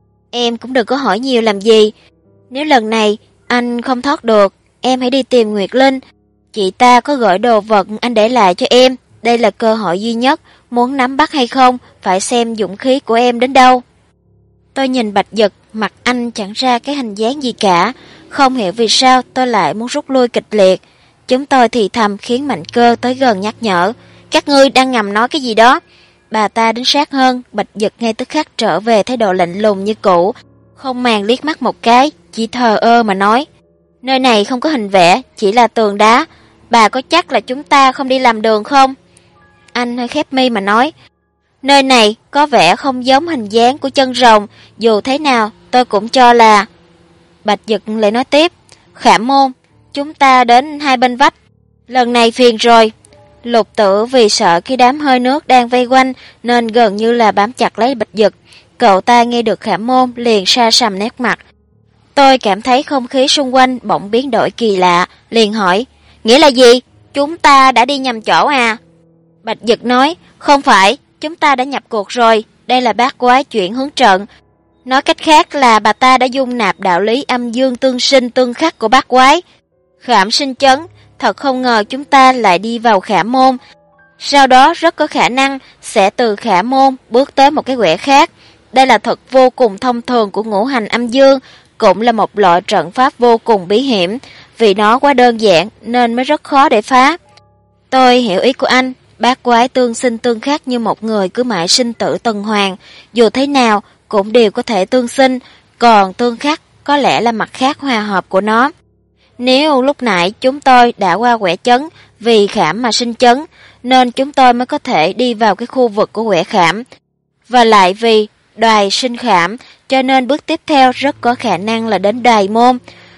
Em cũng đừng có hỏi nhiều làm gì. Nếu lần này anh không thoát được, em hãy đi tìm Nguyệt Linh. Chị ta có gửi đồ vật anh để lại cho em. Đây là cơ hội duy nhất, muốn nắm bắt hay không, phải xem dũng khí của em đến đâu. Tôi nhìn Bạch Dực, mặt anh chẳng ra cái hình dáng gì cả. Không hiểu vì sao tôi lại muốn rút lui kịch liệt. chúng tôi thì thầm khiến Mạnh Cơ tới gần nhắc nhở. Các ngươi đang ngầm nói cái gì đó? Bà ta đến sát hơn, Bạch Dực ngay tức khắc trở về thái độ lạnh lùng như cũ, không màng liếc mắt một cái, chỉ thờ ơ mà nói. Nơi này không có hình vẽ, chỉ là tường đá. Bà có chắc là chúng ta không đi làm đường không? Anh hơi khép mi mà nói. Nơi này có vẻ không giống hình dáng của chân rồng, dù thế nào tôi cũng cho là... Bạch Dực lại nói tiếp. Khảm môn, chúng ta đến hai bên vách. Lần này phiền rồi. Lục Tử vì sợ cái đám hơi nước đang vây quanh nên gần như là bám chặt lấy Bạch Dực. Cậu ta nghe được Khảm môn liền sa sầm nét mặt. Tôi cảm thấy không khí xung quanh bỗng biến đổi kỳ lạ, liền hỏi, nghĩa là gì? Chúng ta đã đi nhầm chỗ à? Bạch Dực nói, không phải, chúng ta đã nhập cuộc rồi, đây là bát quái chuyển hướng trận. Nói cách khác là bà ta đã dung nạp đạo lý âm dương tương sinh tương khắc của bát quái. Khảm sinh chấn, thật không ngờ chúng ta lại đi vào Khảm môn. Sau đó rất có khả năng sẽ từ Khảm môn bước tới một cái quẻ khác. Đây là thuật vô cùng thông thường của ngũ hành âm dương, cũng là một loại trận pháp vô cùng bí hiểm, vì nó quá đơn giản nên mới rất khó để phá. Tôi hiểu ý của anh, bát quái tương sinh tương khắc như một người cứ mãi sinh tử tuần hoàn, dù thế nào cũng đều có thể tương sinh, còn tương khắc có lẽ là mặt khác hòa hợp của nó. Nếu lúc nãy chúng tôi đã qua quẻ chấn vì khảm mà sinh chấn, nên chúng tôi mới có thể đi vào cái khu vực của quẻ khảm. Và lại vì đoài sinh khảm, cho nên bước tiếp theo rất có khả năng là đến đoài môn.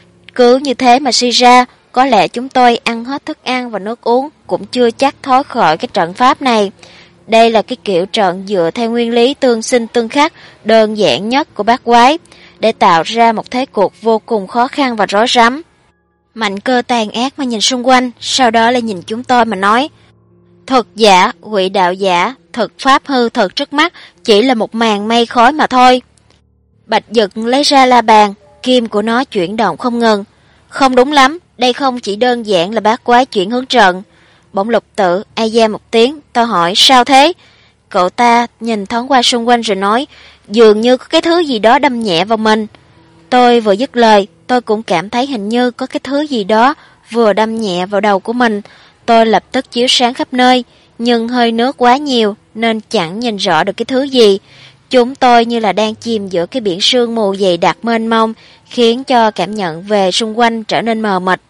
Cứ như thế mà suy ra, có lẽ chúng tôi ăn hết thức ăn và nước uống cũng chưa chắc thoát khỏi cái trận pháp này. Đây là cái kiểu trận dựa theo nguyên lý tương sinh tương khắc đơn giản nhất của bát quái, để tạo ra một thế cuộc vô cùng khó khăn và rối rắm. Mạnh Cơ tàn ác mà nhìn xung quanh, sau đó lại nhìn chúng tôi mà nói, thực giả, quỷ đạo giả, thực pháp hư thật trước mắt, chỉ là một màn mây khói mà thôi. Bạch Dực lấy ra la bàn, kim của nó chuyển động không ngừng. Không đúng lắm, đây không chỉ đơn giản là bát quái chuyển hướng trận. Bỗng Lục Tử ai da một tiếng, tôi hỏi sao thế? Cậu ta nhìn thoáng qua xung quanh rồi nói, dường như có cái thứ gì đó đâm nhẹ vào mình. Tôi vừa dứt lời, tôi cũng cảm thấy hình như có cái thứ gì đó vừa đâm nhẹ vào đầu của mình. Tôi lập tức chiếu sáng khắp nơi, nhưng hơi nước quá nhiều nên chẳng nhìn rõ được cái thứ gì. Chúng tôi như là đang chìm giữa cái biển sương mù dày đặc mênh mông, khiến cho cảm nhận về xung quanh trở nên mờ mịt.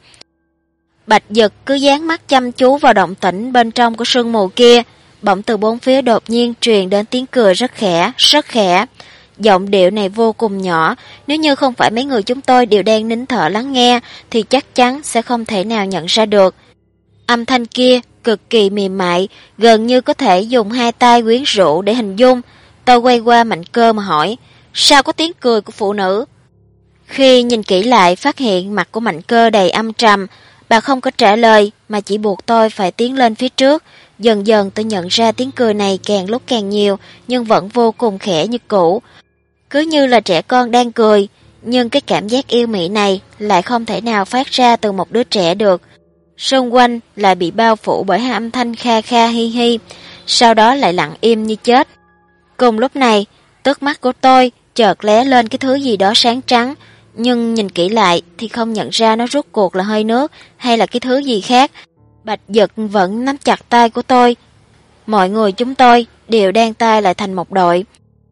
Bạch Dực cứ dán mắt chăm chú vào động tĩnh bên trong của sương mù kia, bỗng từ bốn phía đột nhiên truyền đến tiếng cười rất khẽ, rất khẽ. Giọng điệu này vô cùng nhỏ, nếu như không phải mấy người chúng tôi đều đang nín thở lắng nghe thì chắc chắn sẽ không thể nào nhận ra được. Âm thanh kia cực kỳ mềm mại, gần như có thể dùng hai tay quyến rũ để hình dung. Tôi quay qua Mạnh Cơ mà hỏi, sao có tiếng cười của phụ nữ? Khi nhìn kỹ lại phát hiện mặt của Mạnh Cơ đầy âm trầm, bà không có trả lời mà chỉ buộc tôi phải tiến lên phía trước. Dần dần tôi nhận ra tiếng cười này càng lúc càng nhiều, nhưng vẫn vô cùng khẽ như cũ. Cứ như là trẻ con đang cười, nhưng cái cảm giác yêu mị này lại không thể nào phát ra từ một đứa trẻ được. Xung quanh lại bị bao phủ bởi hai âm thanh kha kha hi hi, sau đó lại lặng im như chết. Cùng lúc này, tức mắt của tôi chợt lóe lên cái thứ gì đó sáng trắng, nhưng nhìn kỹ lại thì không nhận ra nó rốt cuộc là hơi nước hay là cái thứ gì khác. Bạch Dực vẫn nắm chặt tay của tôi. Mọi người chúng tôi đều đan tay lại thành một đội.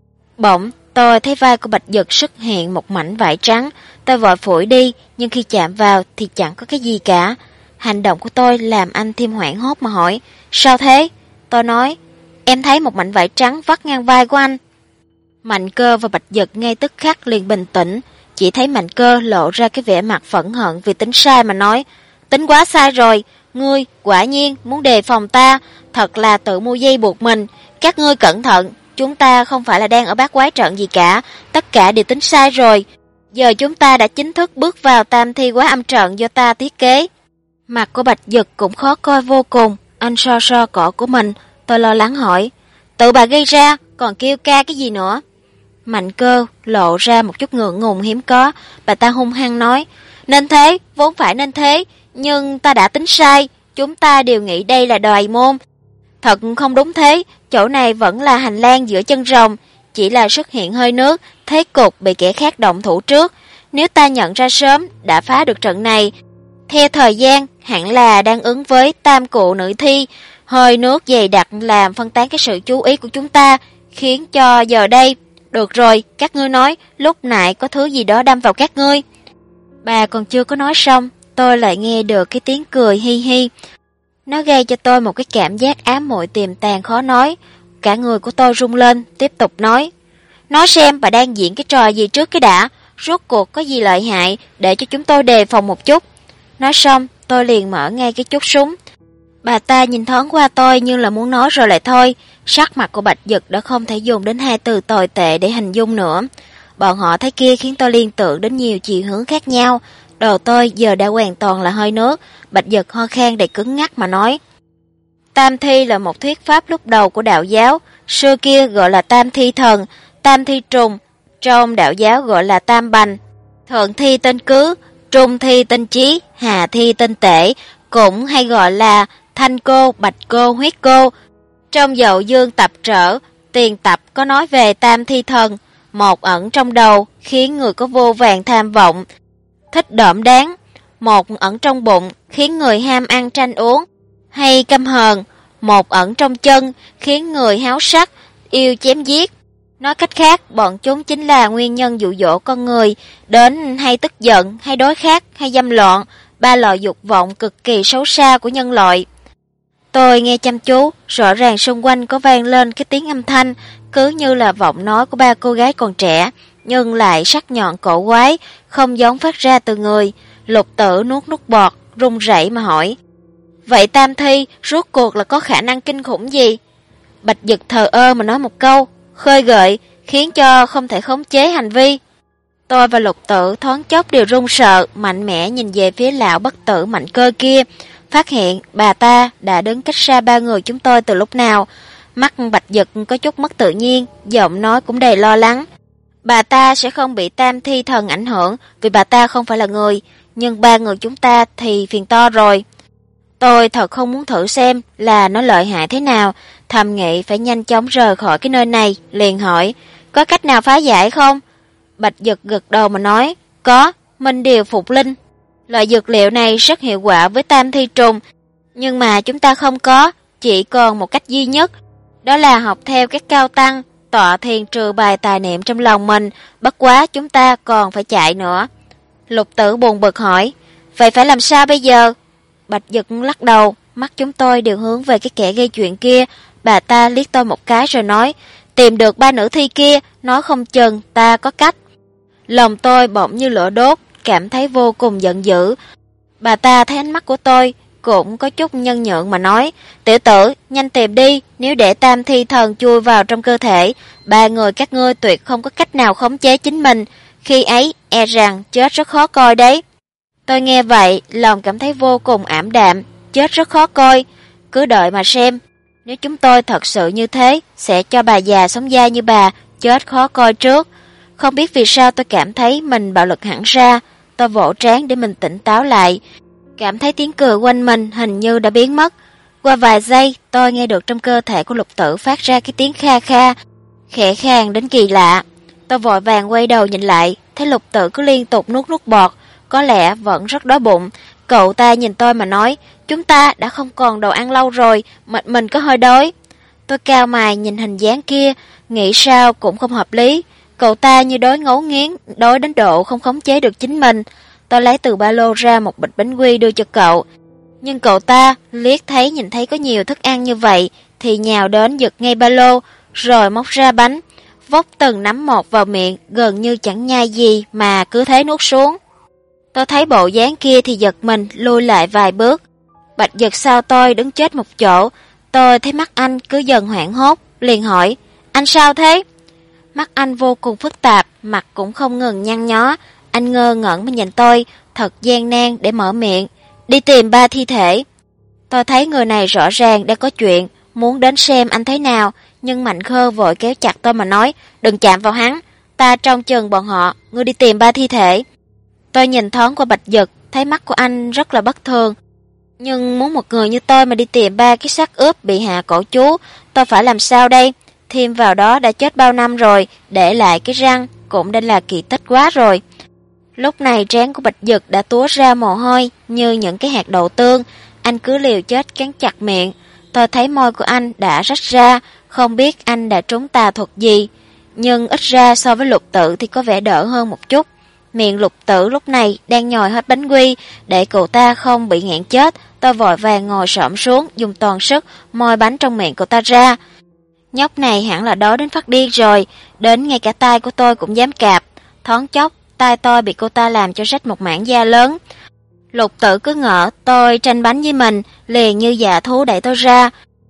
Bỗng, tôi thấy vai của Bạch Dực xuất hiện một mảnh vải trắng. Tôi vội phủi đi, nhưng khi chạm vào thì chẳng có cái gì cả. Hành động của tôi làm anh thêm hoảng hốt mà hỏi, sao thế? Tôi nói, em thấy một mảnh vải trắng vắt ngang vai của anh. Mạnh Cơ và Bạch Dực ngay tức khắc liền bình tĩnh, chỉ thấy Mạnh Cơ lộ ra cái vẻ mặt phẫn hận vì tính sai mà nói, tính quá sai rồi, ngươi quả nhiên muốn đề phòng ta, thật là tự mua dây buộc mình, các ngươi cẩn thận, chúng ta không phải là đang ở bát quái trận gì cả, tất cả đều tính sai rồi, giờ chúng ta đã chính thức bước vào tam thi quái âm trận do ta thiết kế. Mặt của Bạch Dực cũng khó coi vô cùng, anh so so cỏ của mình, tôi lo lắng hỏi, tự bà gây ra, còn kêu ca cái gì nữa? Mạnh Cơ lộ ra một chút ngượng ngùng hiếm có, bà ta hung hăng nói, nên thế, vốn phải nên thế, nhưng ta đã tính sai, chúng ta đều nghĩ đây là đoài môn. Thật không đúng thế, chỗ này vẫn là hành lang giữa chân rồng, chỉ là xuất hiện hơi nước, thế cục bị kẻ khác động thủ trước. Nếu ta nhận ra sớm, đã phá được trận này, Theo thời gian, hẳn là đang ứng với tam cụ nữ thi, hơi nước dày đặc làm phân tán cái sự chú ý của chúng ta, khiến cho giờ đây. Được rồi, các ngươi nói, lúc nãy có thứ gì đó đâm vào các ngươi. Bà còn chưa có nói xong, tôi lại nghe được cái tiếng cười hi hi. Nó gây cho tôi một cái cảm giác ám muội tiềm tàng khó nói. Cả người của tôi rung lên, tiếp tục nói. Nói xem bà đang diễn cái trò gì trước cái đã, rốt cuộc có gì lợi hại để cho chúng tôi đề phòng một chút. Nói xong, tôi liền mở ngay cái chốt súng. Bà ta nhìn thoáng qua tôi như là muốn nói rồi lại thôi. Sắc mặt của Bạch Dực đã không thể dùng đến hai từ tồi tệ để hình dung nữa. Bọn họ thế kia khiến tôi liên tưởng đến nhiều chiều hướng khác nhau. Đầu tôi giờ đã hoàn toàn là hơi nước. Bạch Dực ho khan đầy cứng ngắc mà nói. Tam thi là một thuyết pháp lúc đầu của đạo giáo. Xưa kia gọi là tam thi thần, tam thi trùng. Trong đạo giáo gọi là tam bành. Thượng thi tên cứ, trung thi tên chí, hạ thi tên tể. Cũng hay gọi là thanh cô, bạch cô, huyết cô. Trong Dậu Dương tập trở, tiền tập có nói về tam thi thần. Một ẩn trong đầu, khiến người có vô vàn tham vọng, thích đỡm đáng. Một ẩn trong bụng, khiến người ham ăn tranh uống, hay căm hờn. Một ẩn trong chân, khiến người háo sắc, yêu chém giết. Nói cách khác, bọn chúng chính là nguyên nhân dụ dỗ con người đến hay tức giận, hay đối khát, hay dâm loạn, ba loại dục vọng cực kỳ xấu xa của nhân loại. Tôi nghe chăm chú, rõ ràng xung quanh có vang lên cái tiếng âm thanh, cứ như là giọng nói của ba cô gái còn trẻ, nhưng lại sắc nhọn cổ quái, không giống phát ra từ người. Lục Tử nuốt nước bọt, run rẩy mà hỏi. Vậy tam thi, rốt cuộc là có khả năng kinh khủng gì? Bạch Dực thờ ơ mà nói một câu, khơi gợi, khiến cho không thể khống chế hành vi. Tôi và Lục Tử thoáng chốc đều run sợ, mạnh mẽ nhìn về phía lão bất tử Mạnh Cơ kia, phát hiện bà ta đã đứng cách xa ba người chúng tôi từ lúc nào. Mắt Bạch Dực có chút mất tự nhiên, giọng nói cũng đầy lo lắng. Bà ta sẽ không bị tam thi thần ảnh hưởng vì bà ta không phải là người, nhưng ba người chúng ta thì phiền to rồi. Tôi thật không muốn thử xem là nó lợi hại thế nào, thầm nghĩ phải nhanh chóng rời khỏi cái nơi này, liền hỏi, có cách nào phá giải không? Bạch Dực gật đầu mà nói, có, Minh Điều Phục Linh. Loại dược liệu này rất hiệu quả với tam thi trùng, nhưng mà chúng ta không có, chỉ còn một cách duy nhất, đó là học theo các cao tăng, tọa thiền trừ bài tà niệm trong lòng mình, bất quá chúng ta còn phải chạy nữa. Lục Tử buồn bực hỏi, vậy phải làm sao bây giờ? Bạch Dực lắc đầu, mắt chúng tôi đều hướng về cái kẻ gây chuyện kia. Bà ta liếc tôi một cái rồi nói, tìm được ba nữ thi kia, nói không chừng ta có cách. Lòng tôi bỗng như lửa đốt, cảm thấy vô cùng giận dữ. Bà ta thấy ánh mắt của tôi, cũng có chút nhân nhượng mà nói, tiểu tử, nhanh tìm đi, nếu để tam thi thần chui vào trong cơ thể, ba người các ngươi tuyệt không có cách nào khống chế chính mình, khi ấy e rằng chết rất khó coi đấy. Tôi nghe vậy, lòng cảm thấy vô cùng ảm đạm, chết rất khó coi, cứ đợi mà xem. Nếu chúng tôi thật sự như thế, sẽ cho bà già sống dai như bà, chết khó coi trước. Không biết vì sao tôi cảm thấy mình bạo lực hẳn ra, tôi vỗ trán để mình tỉnh táo lại. Cảm thấy tiếng cười quanh mình hình như đã biến mất. Qua vài giây, tôi nghe được trong cơ thể của Lục Tử phát ra cái tiếng kha kha, khẽ khàng đến kỳ lạ. Tôi vội vàng quay đầu nhìn lại, thấy Lục Tử cứ liên tục nuốt nước bọt, có lẽ vẫn rất đói bụng. Cậu ta nhìn tôi mà nói, chúng ta đã không còn đồ ăn lâu rồi, mình có hơi đói. Tôi cau mày nhìn hình dáng kia, nghĩ sao cũng không hợp lý. Cậu ta như đói ngấu nghiến, đói đến độ không khống chế được chính mình. Tôi lấy từ ba lô ra một bịch bánh quy đưa cho cậu. Nhưng cậu ta liếc thấy nhìn thấy có nhiều thức ăn như vậy thì nhào đến giật ngay ba lô, rồi móc ra bánh, vốc từng nắm một vào miệng, gần như chẳng nhai gì mà cứ thế nuốt xuống. Tôi thấy bộ dáng kia thì giật mình lui lại vài bước. Bạch Dực sau tôi đứng chết một chỗ. Tôi thấy mắt anh cứ dần hoảng hốt, liền hỏi, anh sao thế? Mắt anh vô cùng phức tạp, mặt cũng không ngừng nhăn nhó. Anh ngơ ngẩn mà nhìn tôi, thật gian nan để mở miệng, đi tìm ba thi thể. Tôi thấy người này rõ ràng đang có chuyện, muốn đến xem anh thế nào, nhưng Mạnh Khơ vội kéo chặt tôi mà nói, đừng chạm vào hắn, ta trông chừng bọn họ, ngươi đi tìm ba thi thể. Tôi nhìn thoáng qua Bạch Dực, thấy mắt của anh rất là bất thường. Nhưng muốn một người như tôi mà đi tìm ba cái xác ướp bị hạ cổ chú, tôi phải làm sao đây? Thêm vào đó đã chết bao năm rồi, để lại cái răng cũng đã là kỳ tích quá rồi. Lúc này trán của Bạch Dực đã túa ra mồ hôi như những cái hạt đậu tương, anh cứ liều chết cắn chặt miệng. Tôi thấy môi của anh đã rách ra, không biết anh đã trúng tà thuật gì, nhưng ít ra so với Lục Tử thì có vẻ đỡ hơn một chút. Miệng Lục Tử lúc này đang nhồi hết bánh quy, để cậu ta không bị nghẹn chết. Tôi vội vàng ngồi xổm xuống, dùng toàn sức moi bánh trong miệng cậu ta ra. Nhóc này hẳn là đói đến phát điên rồi, đến ngay cả tai của tôi cũng dám cạp. Thoáng chốc, tai tôi bị cô ta làm cho rách một mảng da lớn. Lục Tử cứ ngỡ tôi tranh bánh với mình, liền như dạ thú đẩy tôi ra.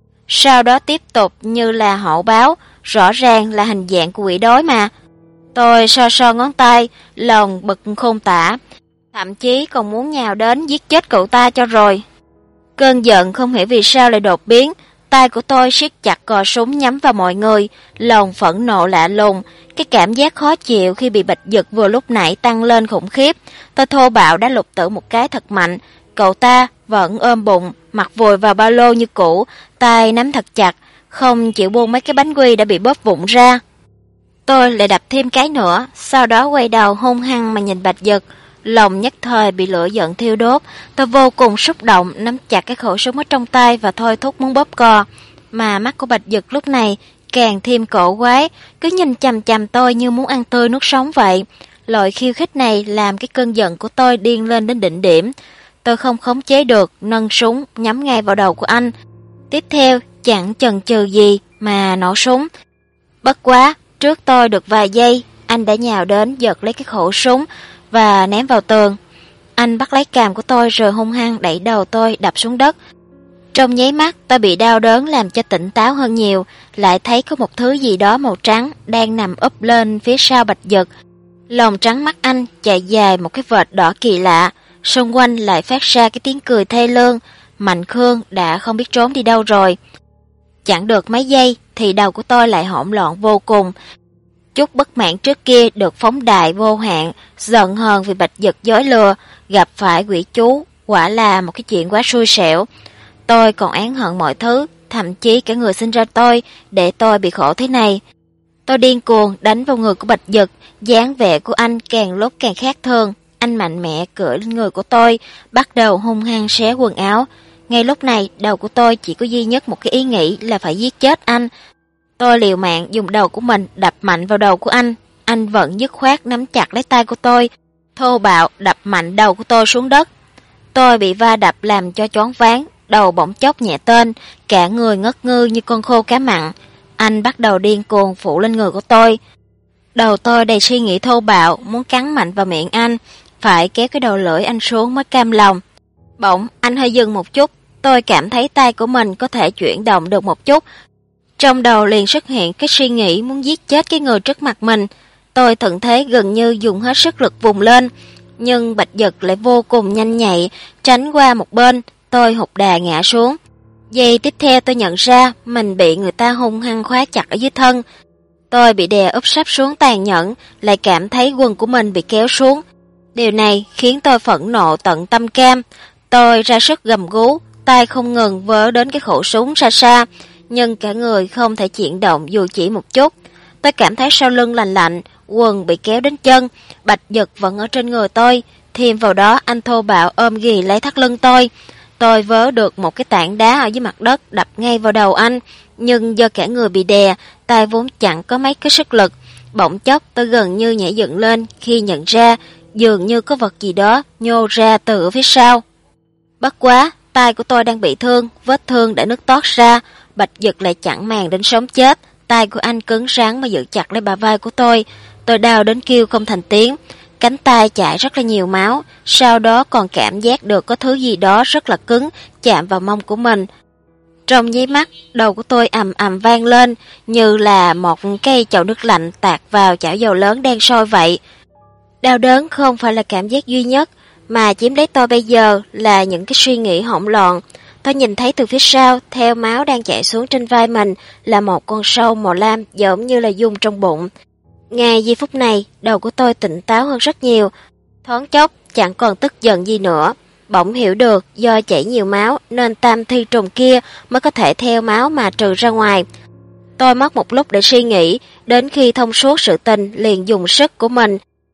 Sau đó tiếp tục như là hậu báo, rõ ràng là hình dạng của quỷ đói mà. Tôi so ngón tay, lòng bực khôn tả, thậm chí còn muốn nhào đến giết chết cậu ta cho rồi. Cơn giận không hiểu vì sao lại đột biến, tay của tôi siết chặt cò súng nhắm vào mọi người, lòng phẫn nộ lạ lùng, cái cảm giác khó chịu khi bị Bạch Dực vừa lúc nãy tăng lên khủng khiếp. Tôi thô bạo đá Lục Tử một cái thật mạnh, cậu ta vẫn ôm bụng, mặt vùi vào ba lô như cũ, tay nắm thật chặt, không chịu buông mấy cái bánh quy đã bị bóp vụn ra. Tôi lại đập thêm cái nữa, sau đó quay đầu hung hăng mà nhìn Bạch Dực, lòng nhất thời bị lửa giận thiêu đốt. Tôi vô cùng xúc động, nắm chặt cái khẩu súng ở trong tay và thôi thúc muốn bóp cò. Mà mắt của Bạch Dực lúc này càng thêm cổ quái, cứ nhìn chằm chằm tôi như muốn ăn tươi nuốt sống vậy. Loại khiêu khích này làm cái cơn giận của tôi điên lên đến đỉnh điểm. Tôi không khống chế được, nâng súng nhắm ngay vào đầu của anh. Tiếp theo chẳng chần chừ gì mà nổ súng. Bất quá, trước tôi được vài giây, anh đã nhào đến giật lấy cái khẩu súng và ném vào tường. Anh bắt lấy cằm của tôi rồi hung hăng đẩy đầu tôi đập xuống đất. Trong nháy mắt tôi bị đau đớn làm cho tỉnh táo hơn nhiều, lại thấy có một thứ gì đó màu trắng đang nằm úp lên phía sau Bạch Dực. Lòng trắng mắt anh chạy dài một cái vệt đỏ kỳ lạ, xung quanh lại phát ra cái tiếng cười thê lương. Mạnh Khương đã không biết trốn đi đâu rồi. Chẳng được mấy giây thì đầu của tôi lại hỗn loạn vô cùng. Chút bất mãn trước kia được phóng đại vô hạn, giận hờn vì Bạch Dực dối lừa, gặp phải quỷ chú, quả là một cái chuyện quá xui xẻo. Tôi còn oán hận mọi thứ, thậm chí cả người sinh ra tôi, để tôi bị khổ thế này. Tôi điên cuồng đánh vào người của Bạch Dực, dáng vẻ của anh càng lúc càng khác thường. Anh mạnh mẽ cưỡi lên người của tôi, bắt đầu hung hăng xé quần áo. Ngay lúc này, đầu của tôi chỉ có duy nhất một cái ý nghĩ là phải giết chết anh. Tôi liều mạng dùng đầu của mình đập mạnh vào đầu của anh. Anh vẫn dứt khoát nắm chặt lấy tay của tôi, thô bạo đập mạnh đầu của tôi xuống đất. Tôi bị va đập làm cho choáng váng, đầu bỗng chốc nhẹ tên, cả người ngất ngư như con khô cá mặn. Anh bắt đầu điên cuồng phủ lên người của tôi. Đầu tôi đầy suy nghĩ thô bạo, muốn cắn mạnh vào miệng anh, phải kéo cái đầu lưỡi anh xuống mới cam lòng. Bỗng anh hơi dừng một chút, tôi cảm thấy tay của mình có thể chuyển động được một chút. Trong đầu liền xuất hiện cái suy nghĩ muốn giết chết cái người trước mặt mình. Tôi thuận thế gần như dùng hết sức lực vùng lên, nhưng Bạch Dực lại vô cùng nhanh nhạy, tránh qua một bên, tôi hụt đà ngã xuống. Giây tiếp theo tôi nhận ra mình bị người ta hung hăng khóa chặt ở dưới thân. Tôi bị đè úp sấp xuống tàn nhẫn, lại cảm thấy quần của mình bị kéo xuống. Điều này khiến tôi phẫn nộ tận tâm can. Tôi ra sức gầm gú, tay không ngừng vớ đến cái khẩu súng xa xa, nhưng cả người không thể chuyển động dù chỉ một chút. Tôi cảm thấy sau lưng lạnh lạnh, quần bị kéo đến chân, Bạch Dực vẫn ở trên người tôi, thêm vào đó anh thô bạo ôm ghì lấy thắt lưng tôi. Tôi vớ được một cái tảng đá ở dưới mặt đất đập ngay vào đầu anh, nhưng do cả người bị đè, tay vốn chẳng có mấy cái sức lực. Bỗng chốc tôi gần như nhảy dựng lên khi nhận ra dường như có vật gì đó nhô ra từ phía sau. Bất quá, tay của tôi đang bị thương, vết thương đã nứt toát ra. Bạch Dực lại chẳng màng đến sống chết, tay của anh cứng rắn mà giữ chặt lấy bả vai của tôi. Tôi đau đến kêu không thành tiếng, cánh tay chảy rất là nhiều máu, sau đó còn cảm giác được có thứ gì đó rất là cứng chạm vào mông của mình. Trong nháy mắt, đầu của tôi ầm ầm vang lên, như là một cây chậu nước lạnh tạt vào chảo dầu lớn đang sôi vậy. Đau đớn không phải là cảm giác duy nhất, mà chiếm lấy tôi bây giờ là những cái suy nghĩ hỗn loạn. Tôi nhìn thấy từ phía sau, theo máu đang chảy xuống trên vai mình, là một con sâu màu lam giống như là dung trong bụng. Ngay giây phút này, đầu của tôi tỉnh táo hơn rất nhiều. Thoáng chốc, chẳng còn tức giận gì nữa. Bỗng hiểu được do chảy nhiều máu nên tam thi trùng kia mới có thể theo máu mà trừ ra ngoài. Tôi mất một lúc để suy nghĩ, đến khi thông suốt sự tình liền dùng sức của mình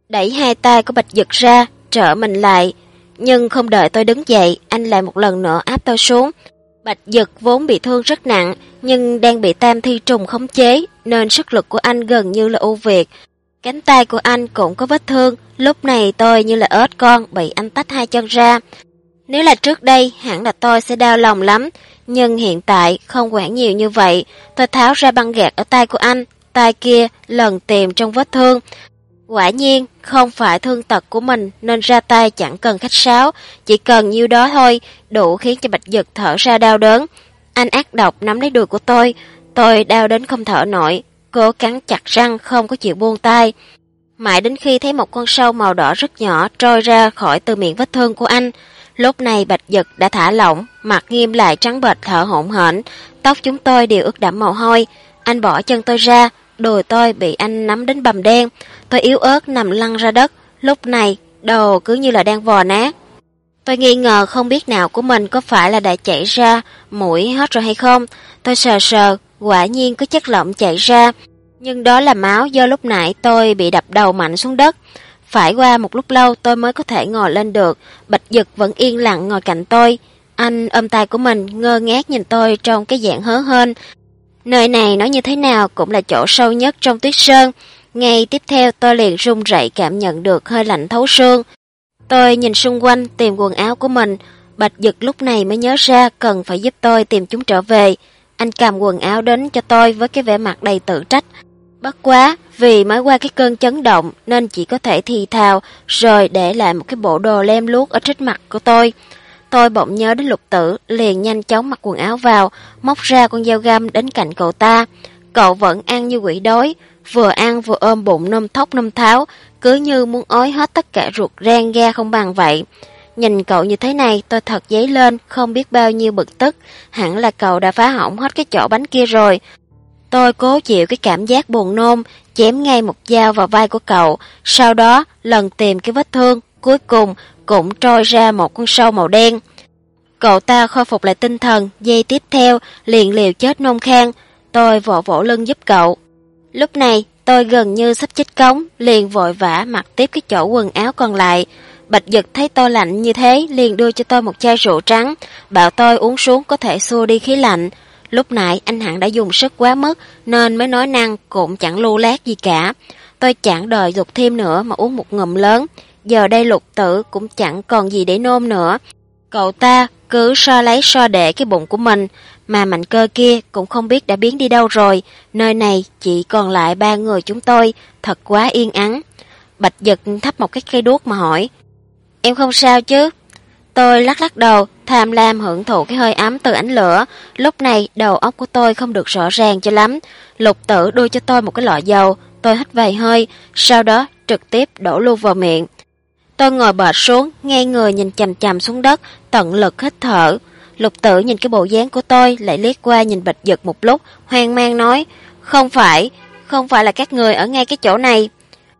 đẩy hai tay của Bạch Dực ra, trở mình lại. Nhưng không đợi tôi đứng dậy, anh lại một lần nữa áp tôi xuống. Bạch Dực vốn bị thương rất nặng, nhưng đang bị Tam Thi Trùng khống chế, nên sức lực của anh gần như là ưu việt. Cánh tay của anh cũng có vết thương, lúc này tôi như là ếch con bị anh tách hai chân ra. Nếu là trước đây, hẳn là tôi sẽ đau lòng lắm, nhưng hiện tại không quản nhiều như vậy. Tôi tháo ra băng gạc ở tay của anh, tay kia lần tìm trong vết thương. Quả nhiên, không phải thương tật của mình nên ra tay chẳng cần khách sáo, chỉ cần nhiêu đó thôi, đủ khiến cho Bạch Dực thở ra đau đớn. Anh ác độc nắm lấy đùi của tôi đau đến không thở nổi, cố cắn chặt răng không có chịu buông tay. Mãi đến khi thấy một con sâu màu đỏ rất nhỏ trôi ra khỏi từ miệng vết thương của anh. Lúc này Bạch Dực đã thả lỏng, mặt nghiêm lại trắng bệch thở hổn hển, tóc chúng tôi đều ướt đẫm mồ hôi. Anh bỏ chân tôi ra, đùi tôi bị anh nắm đến bầm đen. Tôi yếu ớt nằm lăn ra đất, lúc này đầu cứ như là đang vò nát. Tôi nghi ngờ không biết nào của mình có phải là đã chảy ra mũi hết rồi hay không. Tôi sờ sờ, quả nhiên có chất lỏng chảy ra, nhưng đó là máu do lúc nãy tôi bị đập đầu mạnh xuống đất. Phải qua một lúc lâu tôi mới có thể ngồi lên được. Bạch Dực vẫn yên lặng ngồi cạnh tôi. Anh ôm tay của mình ngơ ngác nhìn tôi trong cái dạng hớ hênh. Nơi này nói như thế nào cũng là chỗ sâu nhất trong tuyết sơn. Ngay tiếp theo tôi liền run rẩy cảm nhận được hơi lạnh thấu xương. Tôi nhìn xung quanh tìm quần áo của mình. Bạch Dực lúc này mới nhớ ra cần phải giúp tôi tìm chúng trở về. Anh cầm quần áo đến cho tôi với cái vẻ mặt đầy tự trách. Bất quá, vì mới qua cái cơn chấn động nên chỉ có thể thì thào rồi để lại một cái bộ đồ lem luốc ở trước mặt của tôi. Tôi bỗng nhớ đến Lục Tử, liền nhanh chóng mặc quần áo vào, móc ra con dao găm đến cạnh cậu ta. Cậu vẫn ăn như quỷ đói, vừa ăn vừa ôm bụng nôn thốc nôn tháo, cứ như muốn ói hết tất cả ruột ran ga không bằng vậy. Nhìn cậu như thế này tôi thật dấy lên, không biết bao nhiêu bực tức, hẳn là cậu đã phá hỏng hết cái chỏ bánh kia rồi. Tôi cố chịu cái cảm giác buồn nôn, chém ngay một dao vào vai của cậu, sau đó lần tìm cái vết thương, cuối cùng cũng trôi ra một con sâu màu đen. Cậu ta khôi phục lại tinh thần, giây tiếp theo liền liều chết nôn khan. Tôi vỗ vỗ lưng giúp cậu. Lúc này tôi gần như sắp chết cống, liền vội vã mặc tiếp cái chỗ quần áo còn lại. Bạch Dực thấy tôi lạnh như thế liền đưa cho tôi một chai rượu trắng, bảo tôi uống xuống có thể xua đi khí lạnh. Lúc nãy anh hẳn đã dùng sức quá mức nên mới nói năng cũng chẳng lưu lát gì cả. Tôi chẳng đợi dục thêm nữa mà uống một ngụm lớn. Giờ đây Lục Tử cũng chẳng còn gì để nôn nữa. Cậu ta cứ so lấy so để cái bụng của mình, mà Mạnh Cơ kia cũng không biết đã biến đi đâu rồi. Nơi này chỉ còn lại ba người chúng tôi, thật quá yên ắng. Bạch Dực thắp một cái cây đuốc mà hỏi, em không sao chứ? Tôi lắc lắc đầu, tham lam hưởng thụ cái hơi ấm từ ánh lửa. Lúc này đầu óc của tôi không được rõ ràng cho lắm. Lục Tử đưa cho tôi một cái lọ dầu, tôi hít vài hơi, sau đó trực tiếp đổ luôn vào miệng. Tôi ngồi bệt xuống, ngay người nhìn chằm chằm xuống đất, tận lực hít thở. Lục Tử nhìn cái bộ dáng của tôi, lại liếc qua nhìn Bạch Dực một lúc, hoang mang nói, không phải là các người ở ngay cái chỗ này.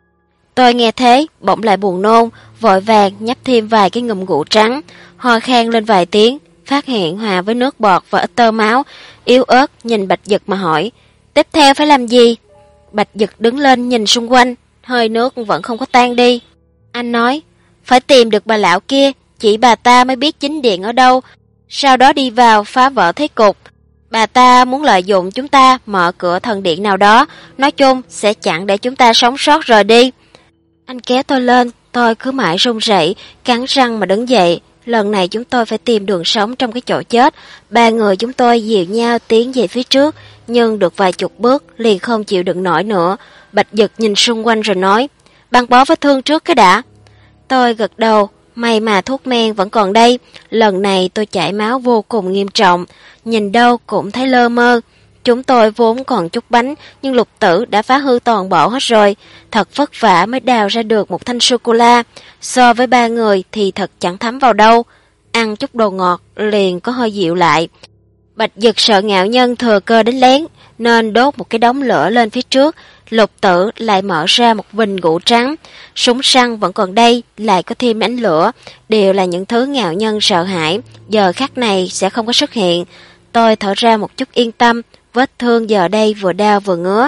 Tôi nghe thế, bỗng lại buồn nôn, vội vàng nhấp thêm vài cái ngụm rượu trắng, ho khan lên vài tiếng, phát hiện hòa với nước bọt và ít tơ máu, yếu ớt nhìn Bạch Dực mà hỏi, tiếp theo phải làm gì? Bạch Dực đứng lên nhìn xung quanh, hơi nước vẫn không có tan đi. Anh nói, phải tìm được bà lão kia, chỉ bà ta mới biết chính điện ở đâu, sau đó đi vào phá vỡ thế cục. Bà ta muốn lợi dụng chúng ta mở cửa thần điện nào đó, nói chung sẽ chẳng để chúng ta sống sót rời đi. Anh kéo tôi lên, tôi cứ mãi run rẩy, cắn răng mà đứng dậy. Lần này chúng tôi phải tìm đường sống trong cái chỗ chết. Ba người chúng tôi dìu nhau tiến về phía trước, nhưng được vài chục bước liền không chịu đựng nổi nữa. Bạch Dực nhìn xung quanh rồi nói, băng bó vết thương trước cái đã. Tôi gật đầu, may mà thuốc men vẫn còn đây. Lần này tôi chảy máu vô cùng nghiêm trọng, nhìn đâu cũng thấy lơ mơ. Chúng tôi vốn còn chút bánh, nhưng Lục Tử đã phá hư toàn bộ hết rồi. Thật vất vả mới đào ra được một thanh sô-cô-la. So với ba người thì thật chẳng thấm vào đâu. Ăn chút đồ ngọt liền có hơi dịu lại. Bạch Dực sợ ngạo nhân thừa cơ đến lén, nên đốt một cái đống lửa lên phía trước. Lục Tử lại mở ra một bình rượu trắng. Súng săn vẫn còn đây, lại có thêm ánh lửa. Đều là những thứ ngạo nhân sợ hãi, giờ khắc này sẽ không có xuất hiện. Tôi thở ra một chút yên tâm, vết thương giờ đây vừa đau vừa ngứa.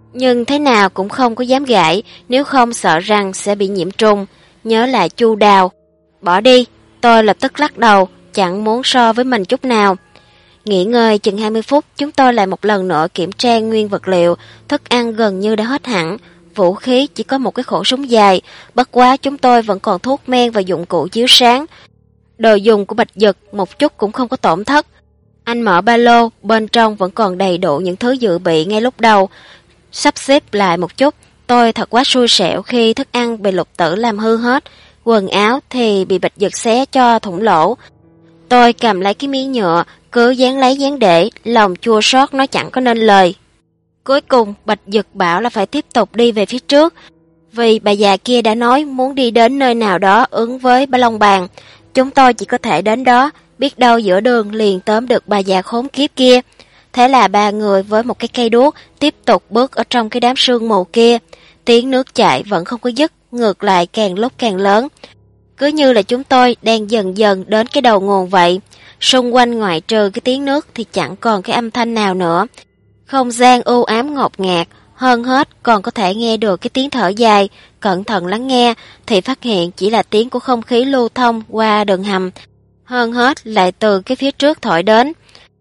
Nhưng thế nào cũng không có dám gãi, nếu không sợ rằng sẽ bị nhiễm trùng. Nhớ lại chu đào. Bỏ đi, tôi lập tức lắc đầu, chẳng muốn so với mình chút nào. Nghỉ ngơi chừng 20 phút, chúng tôi lại một lần nữa kiểm tra nguyên vật liệu, thức ăn gần như đã hết hẳn, vũ khí chỉ có một cái khẩu súng dài, bất quá chúng tôi vẫn còn thuốc men và dụng cụ chiếu sáng. Đồ dùng của Bạch Dực một chút cũng không có tổn thất. Anh mở ba lô, bên trong vẫn còn đầy đủ những thứ dự bị ngay lúc đầu. Sắp xếp lại một chút, tôi thật quá xui xẻo khi thức ăn bị Lục Tử làm hư hết, quần áo thì bị Bạch Dực xé cho thủng lỗ. Tôi cầm lấy cái miếng nhựa, cứ dán lấy dán để, lòng chua xót nói chẳng có nên lời. Cuối cùng, Bạch Dực bảo là phải tiếp tục đi về phía trước, vì bà già kia đã nói muốn đi đến nơi nào đó ứng với Ba Long Bàn. Chúng tôi chỉ có thể đến đó, biết đâu giữa đường liền tóm được bà già khốn kiếp kia. Thế là ba người với một cái cây đuốc tiếp tục bước ở trong cái đám sương mù kia. Tiếng nước chảy vẫn không có dứt, ngược lại càng lúc càng lớn. Cứ như là chúng tôi đang dần dần đến cái đầu nguồn vậy. Xung quanh ngoại trừ cái tiếng nước thì chẳng còn cái âm thanh nào nữa. Không gian u ám ngột ngạt, hơn hết còn có thể nghe được cái tiếng thở dài. Cẩn thận lắng nghe thì phát hiện chỉ là tiếng của không khí lưu thông qua đường hầm. Hơn hết lại từ cái phía trước thổi đến.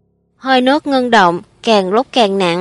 Hơi nước ngưng động, càng lúc càng nặng.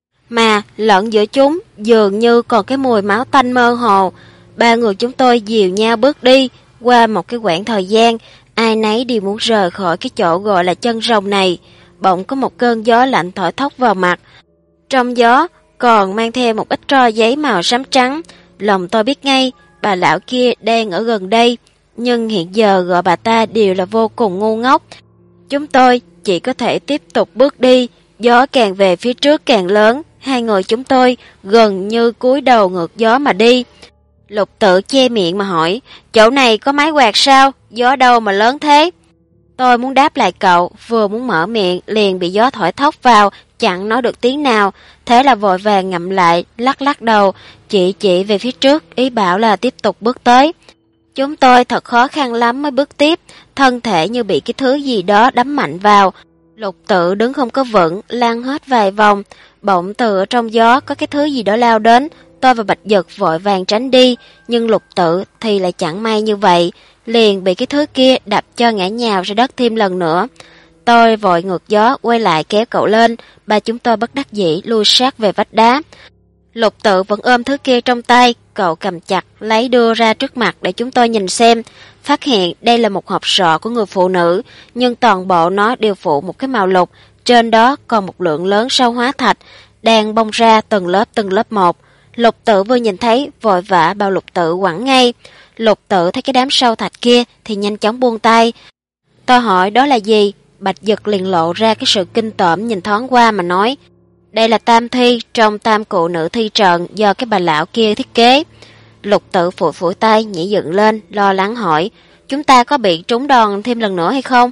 Mà lẫn giữa chúng dường như còn cái mùi máu tanh mơ hồ. Ba người chúng tôi dìu nhau bước đi. Qua một cái quãng thời gian, ai nấy đều muốn rời khỏi cái chỗ gọi là chân rồng này. Bỗng có một cơn gió lạnh thổi thốc vào mặt. Trong gió còn mang theo một ít tro giấy màu xám trắng. Lòng tôi biết ngay, bà lão kia đang ở gần đây. Nhưng hiện giờ gọi bà ta đều là vô cùng ngu ngốc. Chúng tôi chỉ có thể tiếp tục bước đi. Gió càng về phía trước càng lớn. Hai người chúng tôi gần như cúi đầu ngược gió mà đi. Lục Tự che miệng mà hỏi, chỗ này có máy quạt sao? Gió đâu mà lớn thế? Tôi muốn đáp lại cậu, vừa muốn mở miệng liền bị gió thổi thốc vào, chẳng nói được tiếng nào. Thế là vội vàng ngậm lại, lắc lắc đầu, chỉ về phía trước, ý bảo là tiếp tục bước tới. Chúng tôi thật khó khăn lắm mới bước tiếp, thân thể như bị cái thứ gì đó đấm mạnh vào. Lục Tự đứng không có vững, lăn hết vài vòng, bỗng từ ở trong gió có cái thứ gì đó lao đến. Tôi và Bạch Dực vội vàng tránh đi, nhưng Lục Tự thì lại chẳng may như vậy, liền bị cái thứ kia đập cho ngã nhào ra đất thêm lần nữa. Tôi vội ngược gió quay lại kéo cậu lên, ba chúng tôi bất đắc dĩ lui sát về vách đá. Lục Tự vẫn ôm thứ kia trong tay, cậu cầm chặt lấy đưa ra trước mặt để chúng tôi nhìn xem, phát hiện đây là một hộp sọ của người phụ nữ, nhưng toàn bộ nó đều phủ một cái màu lục, trên đó còn một lượng lớn sao hóa thạch đang bong ra từng lớp một. Lục Tự vừa nhìn thấy, vội vã bảo Lục Tự quẳng ngay. Lục Tự thấy cái đám sâu thạch kia thì nhanh chóng buông tay. Tôi hỏi đó là gì? Bạch Dực liền lộ ra cái sự kinh tởm nhìn thoáng qua mà nói, đây là tam thi trong tam cụ nữ thi trận do cái bà lão kia thiết kế. Lục Tự phủi tay nhảy dựng lên, lo lắng hỏi, chúng ta có bị trúng đòn thêm lần nữa hay không?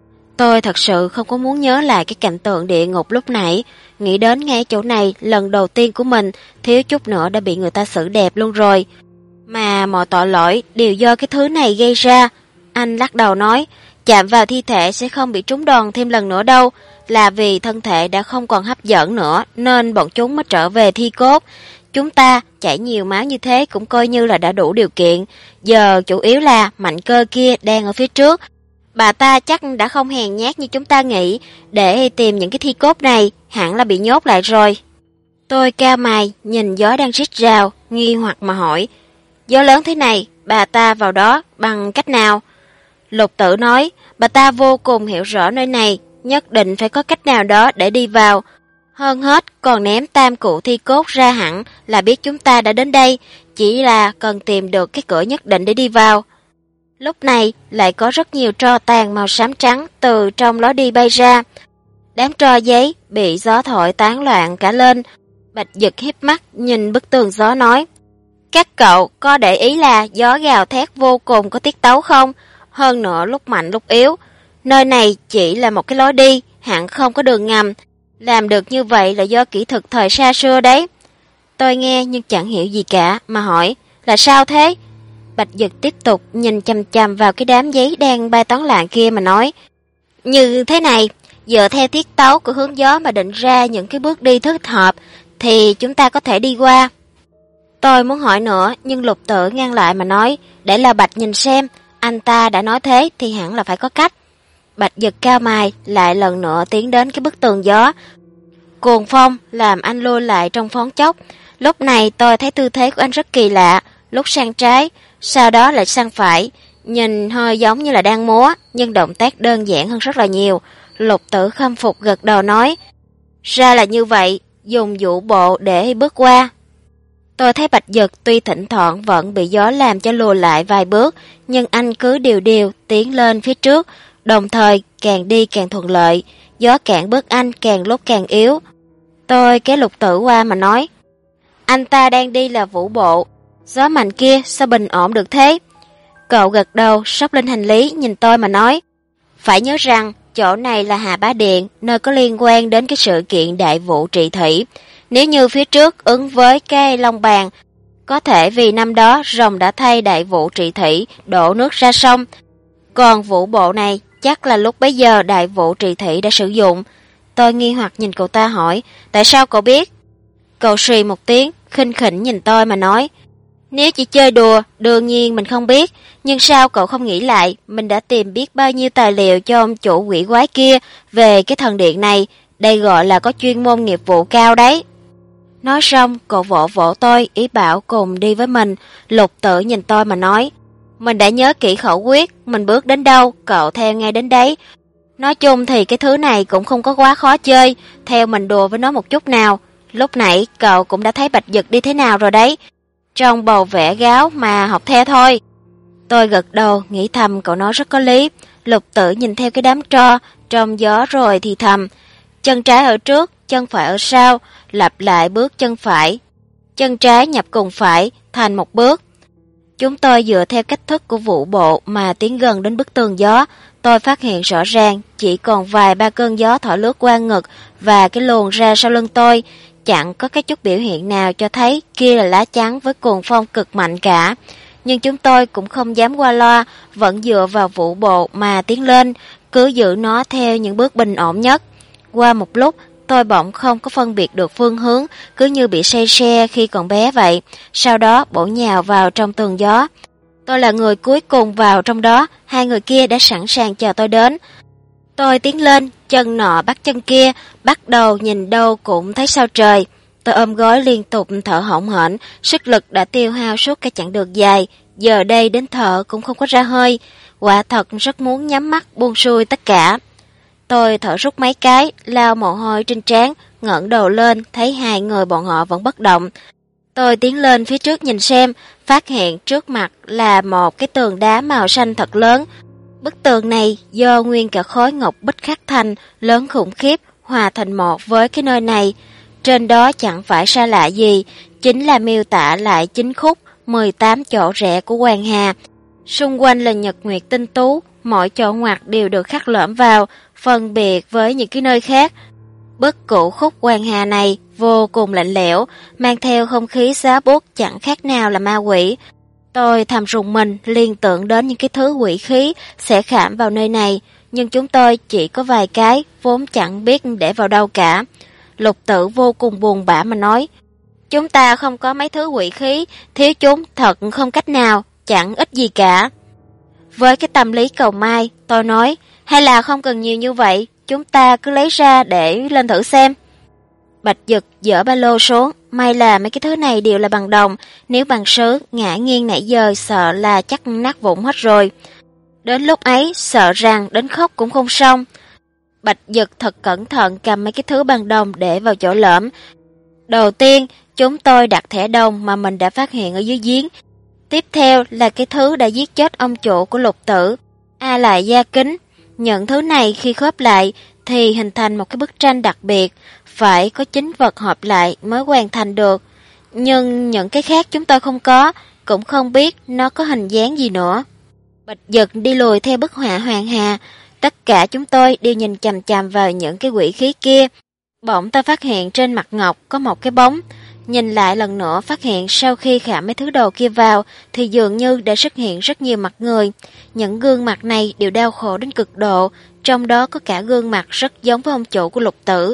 Tôi thật sự không có muốn nhớ lại cái cảnh tượng địa ngục lúc nãy, nghĩ đến ngay chỗ này lần đầu tiên của mình, thiếu chút nữa đã bị người ta xử đẹp luôn rồi. Mà mọi tội lỗi đều do cái thứ này gây ra. Anh lắc đầu nói, chạm vào thi thể sẽ không bị trúng đòn thêm lần nữa đâu, là vì thân thể đã không còn hấp dẫn nữa nên bọn chúng mới trở về thi cốt. Chúng ta chảy nhiều máu như thế cũng coi như là đã đủ điều kiện, giờ chủ yếu là Mạnh Cơ kia đang ở phía trước. Bà ta chắc đã không hèn nhát như chúng ta nghĩ, để tìm những cái thi cốt này, hẳn là bị nhốt lại rồi. Tôi cao mày, nhìn gió đang rít rào, nghi hoặc mà hỏi, gió lớn thế này, bà ta vào đó bằng cách nào? Lục Tự nói, bà ta vô cùng hiểu rõ nơi này, nhất định phải có cách nào đó để đi vào. Hơn hết, còn ném tam cụ thi cốt ra hẳn là biết chúng ta đã đến đây, chỉ là cần tìm được cái cửa nhất định để đi vào. Lúc này lại có rất nhiều tro tàn màu xám trắng từ trong lối đi bay ra. Đám tro giấy bị gió thổi tán loạn cả lên. Bạch Dực híp mắt nhìn bức tường gió nói, các cậu có để ý là gió gào thét vô cùng có tiết tấu không? Hơn nữa lúc mạnh lúc yếu. Nơi này chỉ là một cái lối đi, hẳn không có đường ngầm. Làm được như vậy là do kỹ thuật thời xa xưa đấy. Tôi nghe nhưng chẳng hiểu gì cả mà hỏi, là sao thế? Bạch Dực tiếp tục nhìn chằm chằm vào cái đám giấy đang bay toán loạn kia mà nói, như thế này, dựa theo tiết tấu của hướng gió mà định ra những cái bước đi thích hợp, thì chúng ta có thể đi qua. Tôi muốn hỏi nữa, nhưng Lục Tử ngăn lại mà nói, để La Bạch nhìn xem, anh ta đã nói thế thì hẳn là phải có cách. Bạch Dực cao mày, lại lần nữa tiến đến cái bức tường gió. Cuồng phong làm anh lùi lại trong phút chốc. Lúc này tôi thấy tư thế của anh rất kỳ lạ, lúc sang trái, sau đó lại sang phải, nhìn hơi giống như là đang múa, nhưng động tác đơn giản hơn rất là nhiều. Lục Tử khâm phục gật đầu nói, ra là như vậy, dùng vũ bộ để bước qua. Tôi thấy Bạch Dực tuy thỉnh thoảng vẫn bị gió làm cho lùi lại vài bước, nhưng anh cứ điều điều tiến lên phía trước, đồng thời càng đi càng thuận lợi, gió cản bước anh càng lúc càng yếu. Tôi kéo Lục Tử qua mà nói, anh ta đang đi là vũ bộ, gió mạnh kia sao bình ổn được thế? Cậu gật đầu, xốc lên hành lý nhìn tôi mà nói, phải nhớ rằng chỗ này là Hà Bá Điện, nơi có liên quan đến cái sự kiện đại vụ trị thủy. Nếu như phía trước ứng với cái Long Bàn, có thể vì năm đó rồng đã thay đại vụ trị thủy đổ nước ra sông. Còn vũ bộ này chắc là lúc bấy giờ đại vụ trị thủy đã sử dụng. Tôi nghi hoặc nhìn cậu ta hỏi, tại sao cậu biết? Cậu xì một tiếng, khinh khỉnh nhìn tôi mà nói, nếu chỉ chơi đùa, đương nhiên mình không biết, nhưng sao cậu không nghĩ lại, mình đã tìm biết bao nhiêu tài liệu cho ông chủ quỷ quái kia về cái thần điện này, đây gọi là có chuyên môn nghiệp vụ cao đấy. Nói xong, cậu vỗ vỗ tôi, ý bảo cùng đi với mình. Lục Tử nhìn tôi mà nói, mình đã nhớ kỹ khẩu quyết, mình bước đến đâu, cậu theo ngay đến đấy. Nói chung thì cái thứ này cũng không có quá khó chơi, theo mình đùa với nó một chút nào. Lúc nãy cậu cũng đã thấy Bạch Dực đi thế nào rồi đấy, trong bầu vẽ gáo mà học theo thôi. Tôi gật đầu, nghĩ thầm cậu nói rất có lý. Lục Tử nhìn theo cái đám tro trong gió rồi thì thầm, chân trái ở trước, chân phải ở sau, lặp lại bước chân phải. Chân trái nhập cùng phải, thành một bước. Chúng tôi dựa theo cách thức của vũ bộ mà tiến gần đến bức tường gió. Tôi phát hiện rõ ràng chỉ còn vài ba cơn gió thổi lướt qua ngực và cái luồn ra sau lưng tôi. Chẳng có cái chút biểu hiện nào cho thấy kia là lá chắn với cuồng phong cực mạnh cả. Nhưng chúng tôi cũng không dám qua loa, vẫn dựa vào vũ bộ mà tiến lên, cứ giữ nó theo những bước bình ổn nhất. Qua một lúc, tôi bỗng không có phân biệt được phương hướng, cứ như bị say xe khi còn bé vậy, sau đó bổ nhào vào trong tường gió. Tôi là người cuối cùng vào trong đó, hai người kia đã sẵn sàng chờ tôi đến. Tôi tiến lên, chân nọ bắt chân kia, bắt đầu nhìn đâu cũng thấy sao trời. Tôi ôm gối liên tục thở hổn hển, sức lực đã tiêu hao suốt cái chặng đường dài, giờ đây đến thở cũng không có ra hơi, quả thật rất muốn nhắm mắt buông xuôi tất cả. Tôi thở rút mấy cái, lau mồ hôi trên trán, ngẩng đầu lên, thấy hai người bọn họ vẫn bất động. Tôi tiến lên phía trước nhìn xem, phát hiện trước mặt là một cái tường đá màu xanh thật lớn. Bức tường này do nguyên cả khối ngọc bích khắc thành, lớn khủng khiếp, hòa thành một với cái nơi này. Trên đó chẳng phải xa lạ gì, chính là miêu tả lại 9 khúc, 18 chỗ rẽ của Hoàng Hà. Xung quanh là nhật nguyệt tinh tú, mỗi chỗ ngoặt đều được khắc lõm vào, phân biệt với những cái nơi khác. Bức cụ khúc Hoàng Hà này vô cùng lạnh lẽo, mang theo không khí giá bút chẳng khác nào là ma quỷ. Tôi thầm rùng mình, liên tưởng đến những cái thứ quỷ khí sẽ khảm vào nơi này, nhưng chúng tôi chỉ có vài cái, vốn chẳng biết để vào đâu cả. Lục Tử vô cùng buồn bã mà nói, chúng ta không có mấy thứ quỷ khí, thiếu chúng thật không cách nào, chẳng ích gì cả. Với cái tâm lý cầu may, tôi nói, hay là không cần nhiều như vậy, chúng ta cứ lấy ra để lên thử xem. Bạch Dực dỡ ba lô xuống, may là mấy cái thứ này đều là bằng đồng, nếu bằng sứ, ngã nghiêng nãy giờ sợ là chắc nát vụn hết rồi. Đến lúc ấy, sợ rằng đến khóc cũng không xong. Bạch Dực thật cẩn thận cầm mấy cái thứ bằng đồng để vào chỗ lõm. Đầu tiên, chúng tôi đặt thẻ đồng mà mình đã phát hiện ở dưới giếng. Tiếp theo là cái thứ đã giết chết ông chủ của Lục Tử, lại da kính. Những thứ này khi khớp lại thì hình thành một cái bức tranh đặc biệt, phải có 9 vật hợp lại mới hoàn thành được. Nhưng những cái khác chúng tôi không có, cũng không biết nó có hình dáng gì nữa. Bạch Dực đi lùi theo bức họa Hoàng Hà, tất cả chúng tôi đều nhìn chằm chằm vào những cái quỷ khí kia. Bỗng ta phát hiện trên mặt ngọc có một cái bóng. Nhìn lại lần nữa phát hiện sau khi khảm mấy thứ đồ kia vào thì dường như đã xuất hiện rất nhiều mặt người. Những gương mặt này đều đau khổ đến cực độ, trong đó có cả gương mặt rất giống với ông chủ của Lục Tử.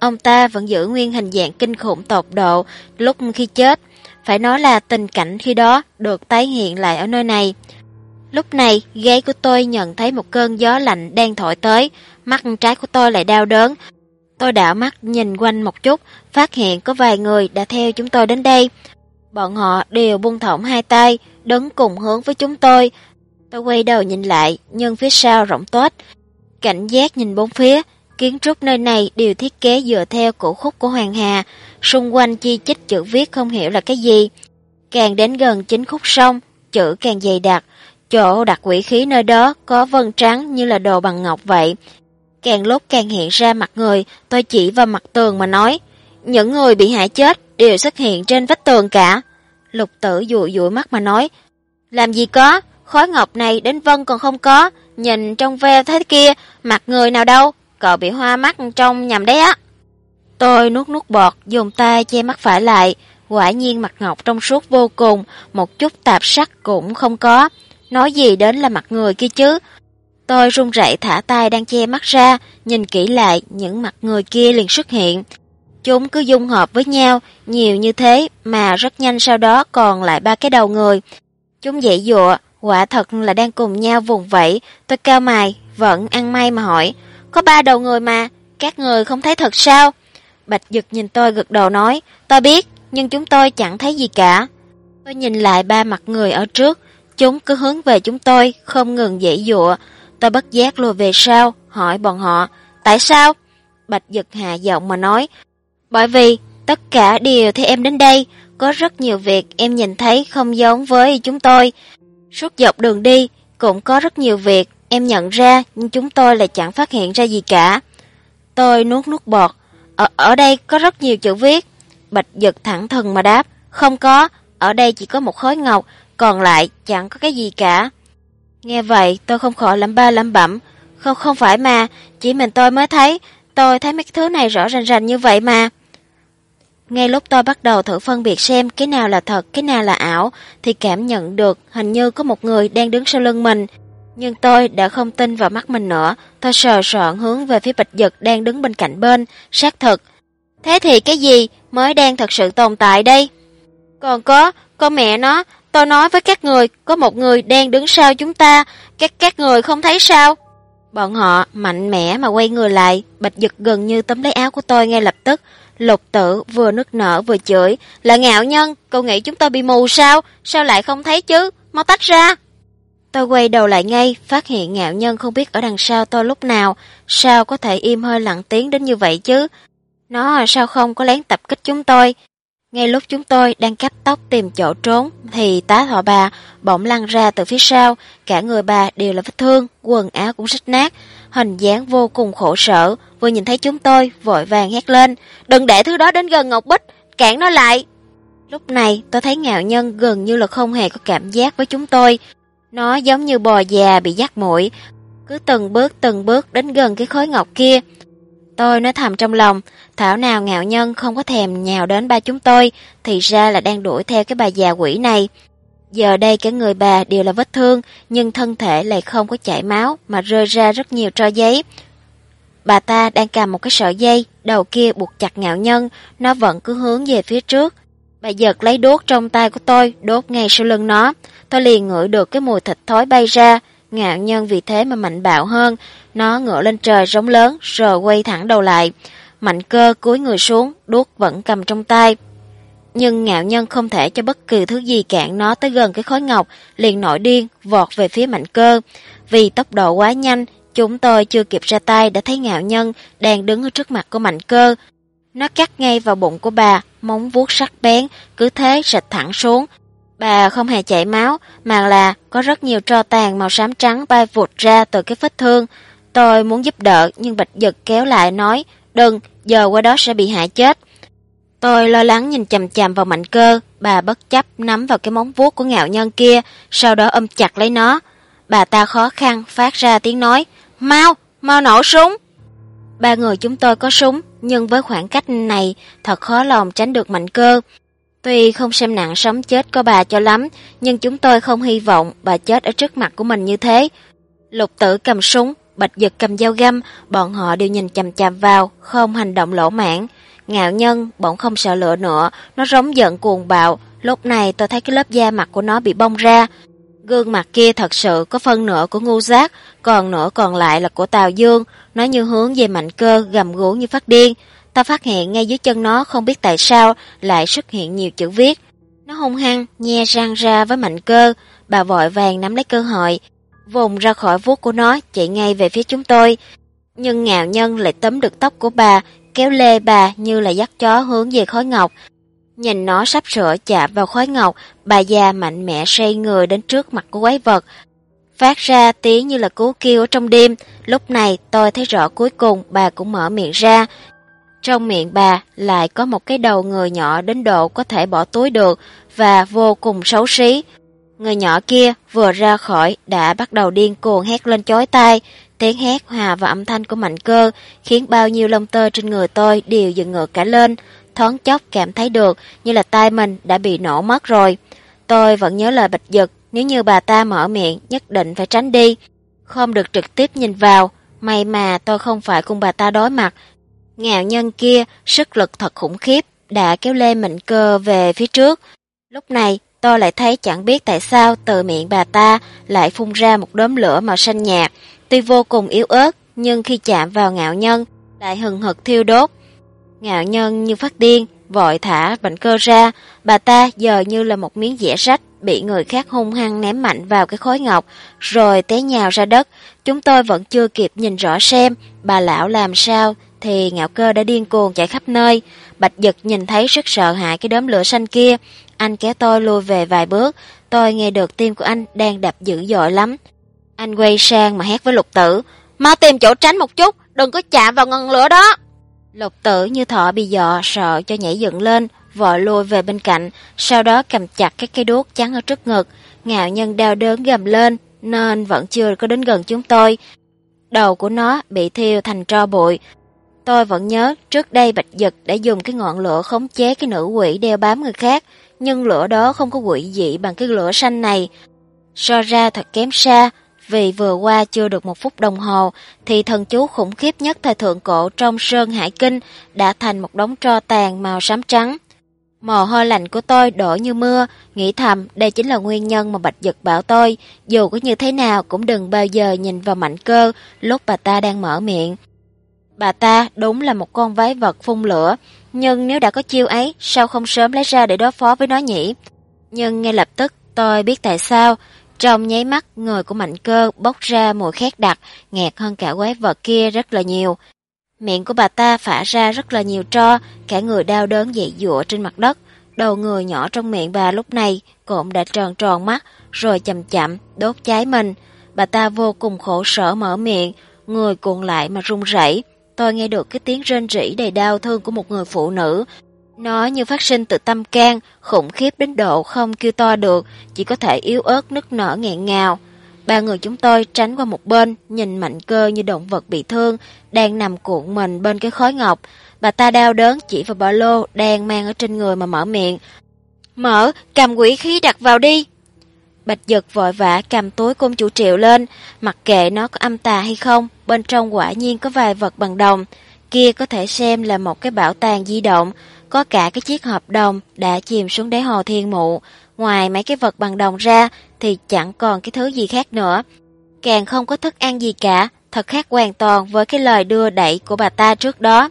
ông ta vẫn giữ nguyên hình dạng kinh khủng tột độ lúc khi chết. Phải nói là tình cảnh khi đó được tái hiện lại ở nơi này. Lúc này, gáy của tôi nhận thấy một cơn gió lạnh đang thổi tới, mắt trái của tôi lại đau đớn. Tôi đảo mắt nhìn quanh một chút, phát hiện có vài người đã theo chúng tôi đến đây. Bọn họ đều buông thõng hai tay, đứng cùng hướng với chúng tôi. Tôi quay đầu nhìn lại, nhưng phía sau rỗng tuếch. Cảnh giác nhìn bốn phía, kiến trúc nơi này đều thiết kế dựa theo cổ khúc của Hoàng Hà, xung quanh chi chít chữ viết không hiểu là cái gì. Càng đến gần chính khúc sông, chữ càng dày đặc, chỗ đặt quỷ khí nơi đó có vân trắng như là đồ bằng ngọc vậy. Càng lúc càng hiện ra mặt người, tôi chỉ vào mặt tường mà nói, những người bị hại chết đều xuất hiện trên vách tường cả. Lục Tử dụi dụi mắt mà nói, làm gì có, khối ngọc này đến vân còn không có, nhìn trong ve thế kia, mặt người nào đâu, cậu bị hoa mắt trong nhầm đấy á. Tôi nuốt nuốt bọt, dùng tay che mắt phải lại, quả nhiên mặt ngọc trong suốt vô cùng, một chút tạp sắc cũng không có, nói gì đến là mặt người kia chứ. Tôi run rẩy thả tay đang che mắt ra, nhìn kỹ lại, những mặt người kia liền xuất hiện. Chúng cứ dung hợp với nhau, nhiều như thế mà rất nhanh sau đó còn lại 3 cái đầu người. Chúng dãy dụa, quả thật là đang cùng nhau vùng vẫy. Tôi cau mày, vẫn ăn may mà hỏi, có 3 đầu người mà, các người không thấy thật sao? Bạch Dực nhìn tôi gật đầu nói, tôi biết, nhưng chúng tôi chẳng thấy gì cả. Tôi nhìn lại 3 mặt người ở trước, chúng cứ hướng về chúng tôi, không ngừng dãy dụa. Tôi bất giác lùi về sau, hỏi bọn họ, tại sao? Bạch Dực hạ giọng mà nói, bởi vì tất cả đều theo em đến đây, có rất nhiều việc em nhìn thấy không giống với chúng tôi. Suốt dọc đường đi, cũng có rất nhiều việc em nhận ra, nhưng chúng tôi lại chẳng phát hiện ra gì cả. Tôi nuốt nuốt bọt, ở đây có rất nhiều chữ viết. Bạch Dực thẳng thừng mà đáp, không có, ở đây chỉ có một khối ngọc, còn lại chẳng có cái gì cả. Nghe vậy tôi không khỏi lẩm ba lẩm bẩm, không phải mà, chỉ mình tôi mới thấy, tôi thấy mấy thứ này rõ ràng rành như vậy mà. Ngay lúc tôi bắt đầu thử phân biệt xem cái nào là thật, cái nào là ảo, thì cảm nhận được hình như có một người đang đứng sau lưng mình. Nhưng tôi đã không tin vào mắt mình nữa, tôi sờ soạn hướng về phía Bạch Dực đang đứng bên cạnh bên, xác thực. Thế thì cái gì mới đang thật sự tồn tại đây? Còn có, con mẹ nó, tôi nói với các người, có một người đang đứng sau chúng ta, các người không thấy sao? Bọn họ mạnh mẽ mà quay người lại, Bạch Dực gần như tóm lấy áo của tôi ngay lập tức. Lục Tử vừa nức nở vừa chửi, là ngạo nhân, cậu nghĩ chúng tôi bị mù sao? Sao lại không thấy chứ? Mau tách ra! Tôi quay đầu lại ngay, phát hiện ngạo nhân không biết ở đằng sau tôi lúc nào, sao có thể im hơi lặng tiếng đến như vậy chứ? Nó sao không có lén tập kích chúng tôi? Ngay lúc chúng tôi đang cắt tóc tìm chỗ trốn, thì tá thọ bà bỗng lăn ra từ phía sau, cả người bà đều là vết thương, quần áo cũng rách nát, hình dáng vô cùng khổ sở. Vừa nhìn thấy chúng tôi, vội vàng hét lên, đừng để thứ đó đến gần Ngọc Bích, cản nó lại. Lúc này tôi thấy ngạo nhân gần như là không hề có cảm giác với chúng tôi. Nó giống như bò già bị dắt mũi, cứ từng bước đến gần cái khối ngọc kia. Tôi nói thầm trong lòng, thảo nào ngạo nhân không có thèm nhào đến ba chúng tôi, thì ra là đang đuổi theo cái bà già quỷ này. Giờ đây cả người bà đều là vết thương, nhưng thân thể lại không có chảy máu mà rơi ra rất nhiều tro giấy. Bà ta đang cầm một cái sợi dây, đầu kia buộc chặt ngạo nhân, nó vẫn cứ hướng về phía trước. Bà giật lấy đuốc trong tay của tôi, đốt ngay sau lưng nó. Tôi liền ngửi được cái mùi thịt thối bay ra, ngạo nhân vì thế mà mạnh bạo hơn. Nó ngửa lên trời rống lớn, rồi quay thẳng đầu lại. Mạnh Cơ cúi người xuống, đuốc vẫn cầm trong tay. Nhưng ngạo nhân không thể cho bất kỳ thứ gì cản nó tới gần cái khối ngọc, liền nổi điên, vọt về phía Mạnh Cơ. Vì tốc độ quá nhanh, chúng tôi chưa kịp ra tay đã thấy ngạo nhân đang đứng ở trước mặt của Mạnh Cơ. Nó cắt ngay vào bụng của bà, móng vuốt sắc bén, cứ thế rạch thẳng xuống. Bà không hề chảy máu, mà là có rất nhiều tro tàn màu xám trắng bay vụt ra từ cái vết thương. Tôi muốn giúp đỡ, nhưng Bạch Dực kéo lại nói, đừng, giờ qua đó sẽ bị hại chết. Tôi lo lắng nhìn chằm chằm vào Mạnh Cơ, bà bất chấp nắm vào cái móng vuốt của ngạo nhân kia, sau đó ôm chặt lấy nó. Bà ta khó khăn phát ra tiếng nói, mau nổ súng. Ba người chúng tôi có súng, nhưng với khoảng cách này thật khó lòng tránh được Mạnh Cơ. Tuy không xem nặng sống chết của bà cho lắm, nhưng chúng tôi không hy vọng bà chết ở trước mặt của mình như thế. Lục Tử cầm súng, Bạch Dực cầm dao găm, bọn họ đều nhìn chằm chằm vào, không hành động lỗ mãng. Ngạo Nhân bỗng không sợ lửa nữa, nó rống giận cuồng bạo. Lúc này tôi thấy cái lớp da mặt của nó bị bong ra. Gương mặt kia thật sự có phân nửa của Ngưu Giác, còn nửa còn lại là của Tào Dương. Nó như hướng về Mạnh Cơ, gầm gú như phát điên. Ta phát hiện ngay dưới chân nó không biết tại sao lại xuất hiện nhiều chữ viết. Nó hung hăng nhe răng ra với Mạnh Cơ. Bà vội vàng nắm lấy cơ hội, vùng ra khỏi vuốt của nó, chạy ngay về phía chúng tôi. Nhưng Ngạo Nhân lại tóm được tóc của bà, kéo lê bà như là dắt chó hướng về khói ngọc. Nhìn nó sắp sửa chạm vào khói ngọc, bà già mạnh mẽ xoay người đến trước mặt của quái vật, phát ra tiếng như là cú kêu ở trong đêm. Lúc này tôi thấy rõ cuối cùng bà cũng mở miệng ra. Trong miệng bà lại có một cái đầu người nhỏ đến độ có thể bỏ túi được và vô cùng xấu xí. Người nhỏ kia vừa ra khỏi đã bắt đầu điên cuồng hét lên chói tai. Tiếng hét hòa vào âm thanh của Mạnh Cơ khiến bao nhiêu lông tơ trên người tôi đều dựng ngược cả lên. Thoáng chốc cảm thấy được như là tai mình đã bị nổ mất rồi. Tôi vẫn nhớ lời Bạch Dực, nếu như bà ta mở miệng nhất định phải tránh đi, không được trực tiếp nhìn vào. May mà tôi không phải cùng bà ta đối mặt. Ngạo Nhân kia sức lực thật khủng khiếp, đã kéo lê Mạnh Cơ về phía trước. Lúc này tôi lại thấy chẳng biết tại sao từ miệng bà ta lại phun ra một đốm lửa màu xanh nhạt, tuy vô cùng yếu ớt nhưng khi chạm vào Ngạo Nhân lại hừng hực thiêu đốt. Ngạo Nhân như phát điên, vội thả Mạnh Cơ ra. Bà ta giờ như là một miếng dẻ rách bị người khác hung hăng ném mạnh vào cái khối ngọc, rồi té nhào ra đất. Chúng tôi vẫn chưa kịp nhìn rõ xem bà lão làm sao thì Ngạo Cơ đã điên cuồng chạy khắp nơi. Bạch Dực nhìn thấy rất sợ hãi cái đốm lửa xanh kia, anh kéo tôi lùi về vài bước. Tôi nghe được tim của anh đang đập dữ dội lắm. Anh quay sang mà hét với Lục Tử, mau tìm chỗ tránh một chút, đừng có chạm vào ngọn lửa đó. Lục Tử như thỏ bị dọa, sợ cho nhảy dựng lên, vội lùi về bên cạnh, sau đó cầm chặt cái cây đuốc chắn ở trước ngực. Ngạo Nhân đau đớn gầm lên nên vẫn chưa có đến gần chúng tôi. Đầu của nó bị thiêu thành tro bụi. Tôi vẫn nhớ trước đây Bạch Dực đã dùng cái ngọn lửa khống chế cái nữ quỷ đeo bám người khác, nhưng lửa đó không có quỷ dị bằng cái lửa xanh này. So ra thật kém xa, vì vừa qua chưa được 1 phút đồng hồ thì thần chú khủng khiếp nhất thời thượng cổ trong Sơn Hải Kinh đã thành một đống tro tàn màu xám trắng. Mồ hôi lạnh của tôi đổ như mưa, nghĩ thầm đây chính là nguyên nhân mà Bạch Dực bảo tôi dù có như thế nào cũng đừng bao giờ nhìn vào Mạnh Cơ lúc bà ta đang mở miệng. Bà ta đúng là một con quái vật phun lửa, nhưng nếu đã có chiêu ấy sao không sớm lấy ra để đối phó với nó nhỉ? Nhưng ngay lập tức tôi biết tại sao. Trong nháy mắt, người của Mạnh Cơ bốc ra mùi khét đặc, ngạt hơn cả quái vật kia rất là nhiều. Miệng của bà ta phả ra rất là nhiều tro, cả người đau đớn dãy dụa trên mặt đất. Đầu người nhỏ trong miệng bà lúc này cũng đã tròn tròn mắt, rồi chậm chậm đốt cháy mình. Bà ta vô cùng khổ sở mở miệng, người cuộn lại mà run rẩy. Tôi nghe được cái tiếng rên rỉ đầy đau thương của một người phụ nữ. Nó như phát sinh từ tâm can, khủng khiếp đến độ không kêu to được, chỉ có thể yếu ớt nức nở nghẹn ngào. Ba người chúng tôi tránh qua một bên, nhìn Mạnh Cơ như động vật bị thương, đang nằm cuộn mình bên cái khói ngọc. Bà ta đau đớn chỉ vào ba lô đang mang ở trên người mà mở miệng. Mở, cầm quỷ khí đặt vào đi. Bạch Dực vội vã cầm túi Cung Chủ Triệu lên, mặc kệ nó có âm tà hay không, bên trong quả nhiên có vài vật bằng đồng. Kia có thể xem là một cái bảo tàng di động, có cả cái chiếc hộp đồng đã chìm xuống đáy hồ Thiên Mụ. Ngoài mấy cái vật bằng đồng ra thì chẳng còn cái thứ gì khác nữa. Càng không có thức ăn gì cả, thật khác hoàn toàn với cái lời đưa đẩy của bà ta trước đó.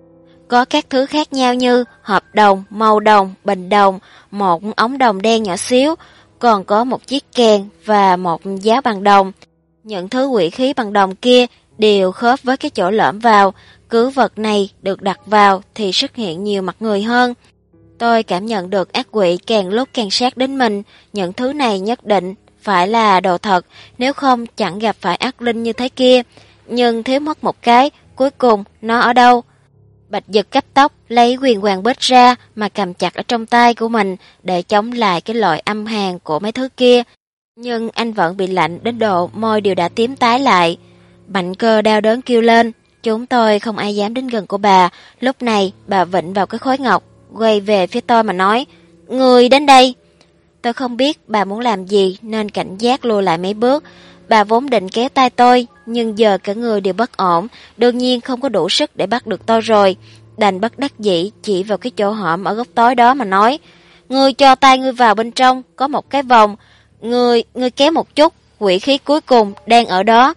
Có các thứ khác nhau như hộp đồng, màu đồng, bình đồng, một ống đồng đen nhỏ xíu, còn có một chiếc kèn và một giáo bằng đồng. Những thứ quỷ khí bằng đồng kia đều khớp với cái chỗ lõm vào, cứ vật này được đặt vào thì xuất hiện nhiều mặt người hơn. Tôi cảm nhận được ác quỷ càng lúc càng sát đến mình, những thứ này nhất định phải là đồ thật, nếu không chẳng gặp phải ác linh như thế kia. Nhưng thiếu mất một cái, cuối cùng nó ở đâu? Bạch Dực cấp tốc lấy quyền hoàng bích ra mà cầm chặt ở trong tay của mình để chống lại cái loại âm hàn của mấy thứ kia. Nhưng anh vẫn bị lạnh đến độ môi đều đã tím tái lại. Mạnh Cơ đau đớn kêu lên. Chúng tôi không ai dám đến gần của bà. Lúc này bà vịnh vào cái khối ngọc, quay về phía tôi mà nói, người đến đây. Tôi không biết bà muốn làm gì nên cảnh giác lùi lại mấy bước. Bà vốn định kéo tay tôi, nhưng giờ cả người đều bất ổn, đương nhiên không có đủ sức để bắt được tôi rồi. Đành bất đắc dĩ chỉ vào cái chỗ hõm ở góc tối đó mà nói: "Ngươi cho tay ngươi vào bên trong, có một cái vòng. Ngươi kéo một chút, quỷ khí cuối cùng đang ở đó."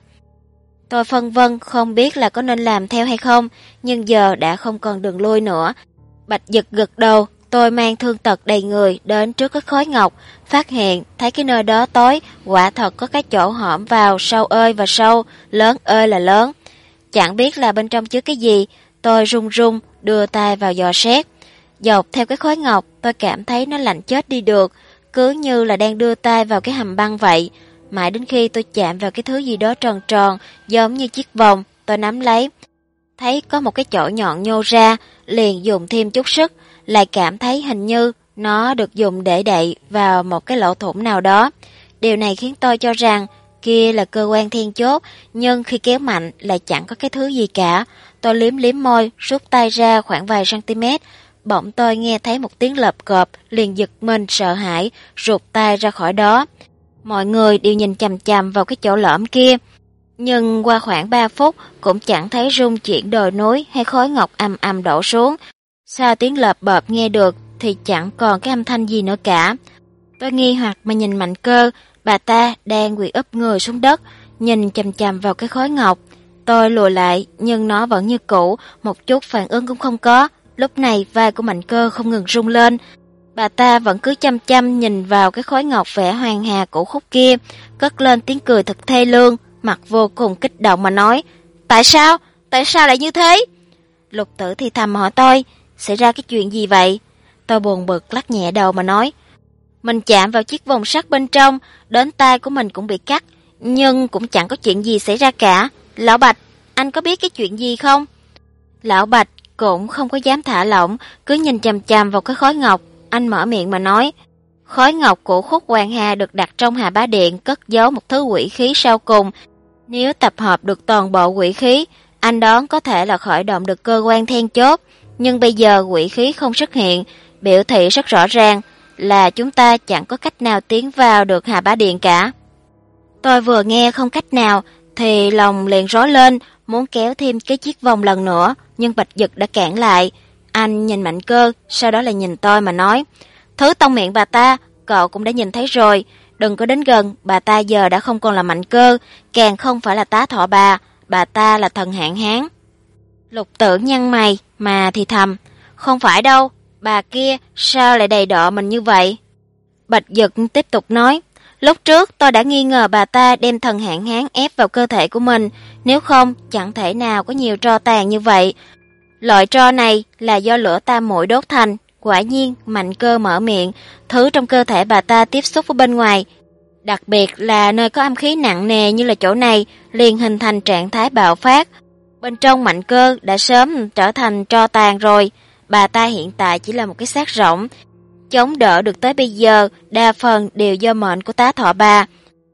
Tôi phân vân không biết là có nên làm theo hay không, nhưng giờ đã không còn đường lui nữa. Bạch Dực gật đầu. Tôi mang thương tật đầy người đến trước cái khối ngọc, phát hiện thấy cái nơi đó tối, quả thật có cái chỗ hõm vào sâu ơi và sâu, lớn ơi là lớn. Chẳng biết là bên trong chứa cái gì, tôi run run đưa tay vào dò xét. Dọc theo cái khối ngọc, tôi cảm thấy nó lạnh chết đi được, cứ như là đang đưa tay vào cái hầm băng vậy. Mãi đến khi tôi chạm vào cái thứ gì đó tròn tròn, giống như chiếc vòng, tôi nắm lấy. Thấy có một cái chổi nhọn nhô ra, liền dùng thêm chút sức, lại cảm thấy hình như nó được dùng để đậy vào một cái lỗ thủng nào đó. Điều này khiến tôi cho rằng kia là cơ quan then chốt, nhưng khi kéo mạnh lại chẳng có cái thứ gì cả. Tôi liếm liếm môi, rút tay ra khoảng vài cm. Bỗng tôi nghe thấy một tiếng lợp cộp, liền giật mình sợ hãi, rụt tay ra khỏi đó. Mọi người đều nhìn chằm chằm vào cái chỗ lõm kia. Nhưng qua khoảng 3 phút cũng chẳng thấy rung chuyển đồi núi hay khối ngọc ầm ầm đổ xuống. Sau tiếng lợp bợp nghe được thì chẳng còn cái âm thanh gì nữa cả. Tôi nghi hoặc mà nhìn Mạnh Cơ, bà ta đang quỳ úp người xuống đất, nhìn chằm chằm vào cái khối ngọc. Tôi lùi lại nhưng nó vẫn như cũ, một chút phản ứng cũng không có. Lúc này vai của Mạnh Cơ không ngừng rung lên. Bà ta vẫn cứ chăm chăm nhìn vào cái khối ngọc vẽ hoàng hà cổ khúc kia, cất lên tiếng cười thật thê lương, mặt vô cùng kích động mà nói: Tại sao lại như thế?" Lục Tử thì thầm hỏi tôi: "Xảy ra cái chuyện gì vậy?" Tôi buồn bực lắc nhẹ đầu mà nói: "Mình chạm vào chiếc vòng sắt bên trong, đến tay của mình cũng bị cắt, nhưng cũng chẳng có chuyện gì xảy ra cả. Lão Bạch, anh có biết cái chuyện gì không?" Lão Bạch cũng không có dám thả lỏng, cứ nhìn chằm chằm vào cái khối ngọc. Anh mở miệng mà nói: "Khối ngọc cổ khúc hoàng hà được đặt trong Hà Bá Điện, cất giấu một thứ quỷ khí sau cùng. Nếu tập hợp được toàn bộ quỷ khí, anh đoán có thể là khởi động được cơ quan then chốt. Nhưng bây giờ quỷ khí không xuất hiện, biểu thị rất rõ ràng là chúng ta chẳng có cách nào tiến vào được Hà Bá Điện cả." Tôi vừa nghe không cách nào thì lòng liền rối lên, muốn kéo thêm cái chiếc vòng lần nữa, nhưng Bạch Dực đã cản lại. Anh nhìn Mạnh Cơ, sau đó là nhìn tôi mà nói: "Thứ tông miệng bà ta, cậu cũng đã nhìn thấy rồi. Đừng có đến gần, bà ta giờ đã không còn là Mạnh Cơ, càng không phải là tá thọ bà ta là thần Hạn Hán." Lục Tử nhăn mày mà thì thầm: "Không phải đâu, bà kia sao lại đầy đọ mình như vậy?" Bạch Dực tiếp tục nói: "Lúc trước tôi đã nghi ngờ bà ta đem thần Hạn Hán ép vào cơ thể của mình, nếu không chẳng thể nào có nhiều tro tàn như vậy. Loại tro này là do lửa tam muội đốt thành." Quả nhiên, Mạnh Cơ mở miệng: "Thứ trong cơ thể bà ta tiếp xúc với bên ngoài, đặc biệt là nơi có âm khí nặng nề như là chỗ này, liền hình thành trạng thái bạo phát. Bên trong Mạnh Cơ đã sớm trở thành tro tàn rồi. Bà ta hiện tại chỉ là một cái xác rỗng. Chống đỡ được tới bây giờ, đa phần đều do mệnh của tá thọ bà.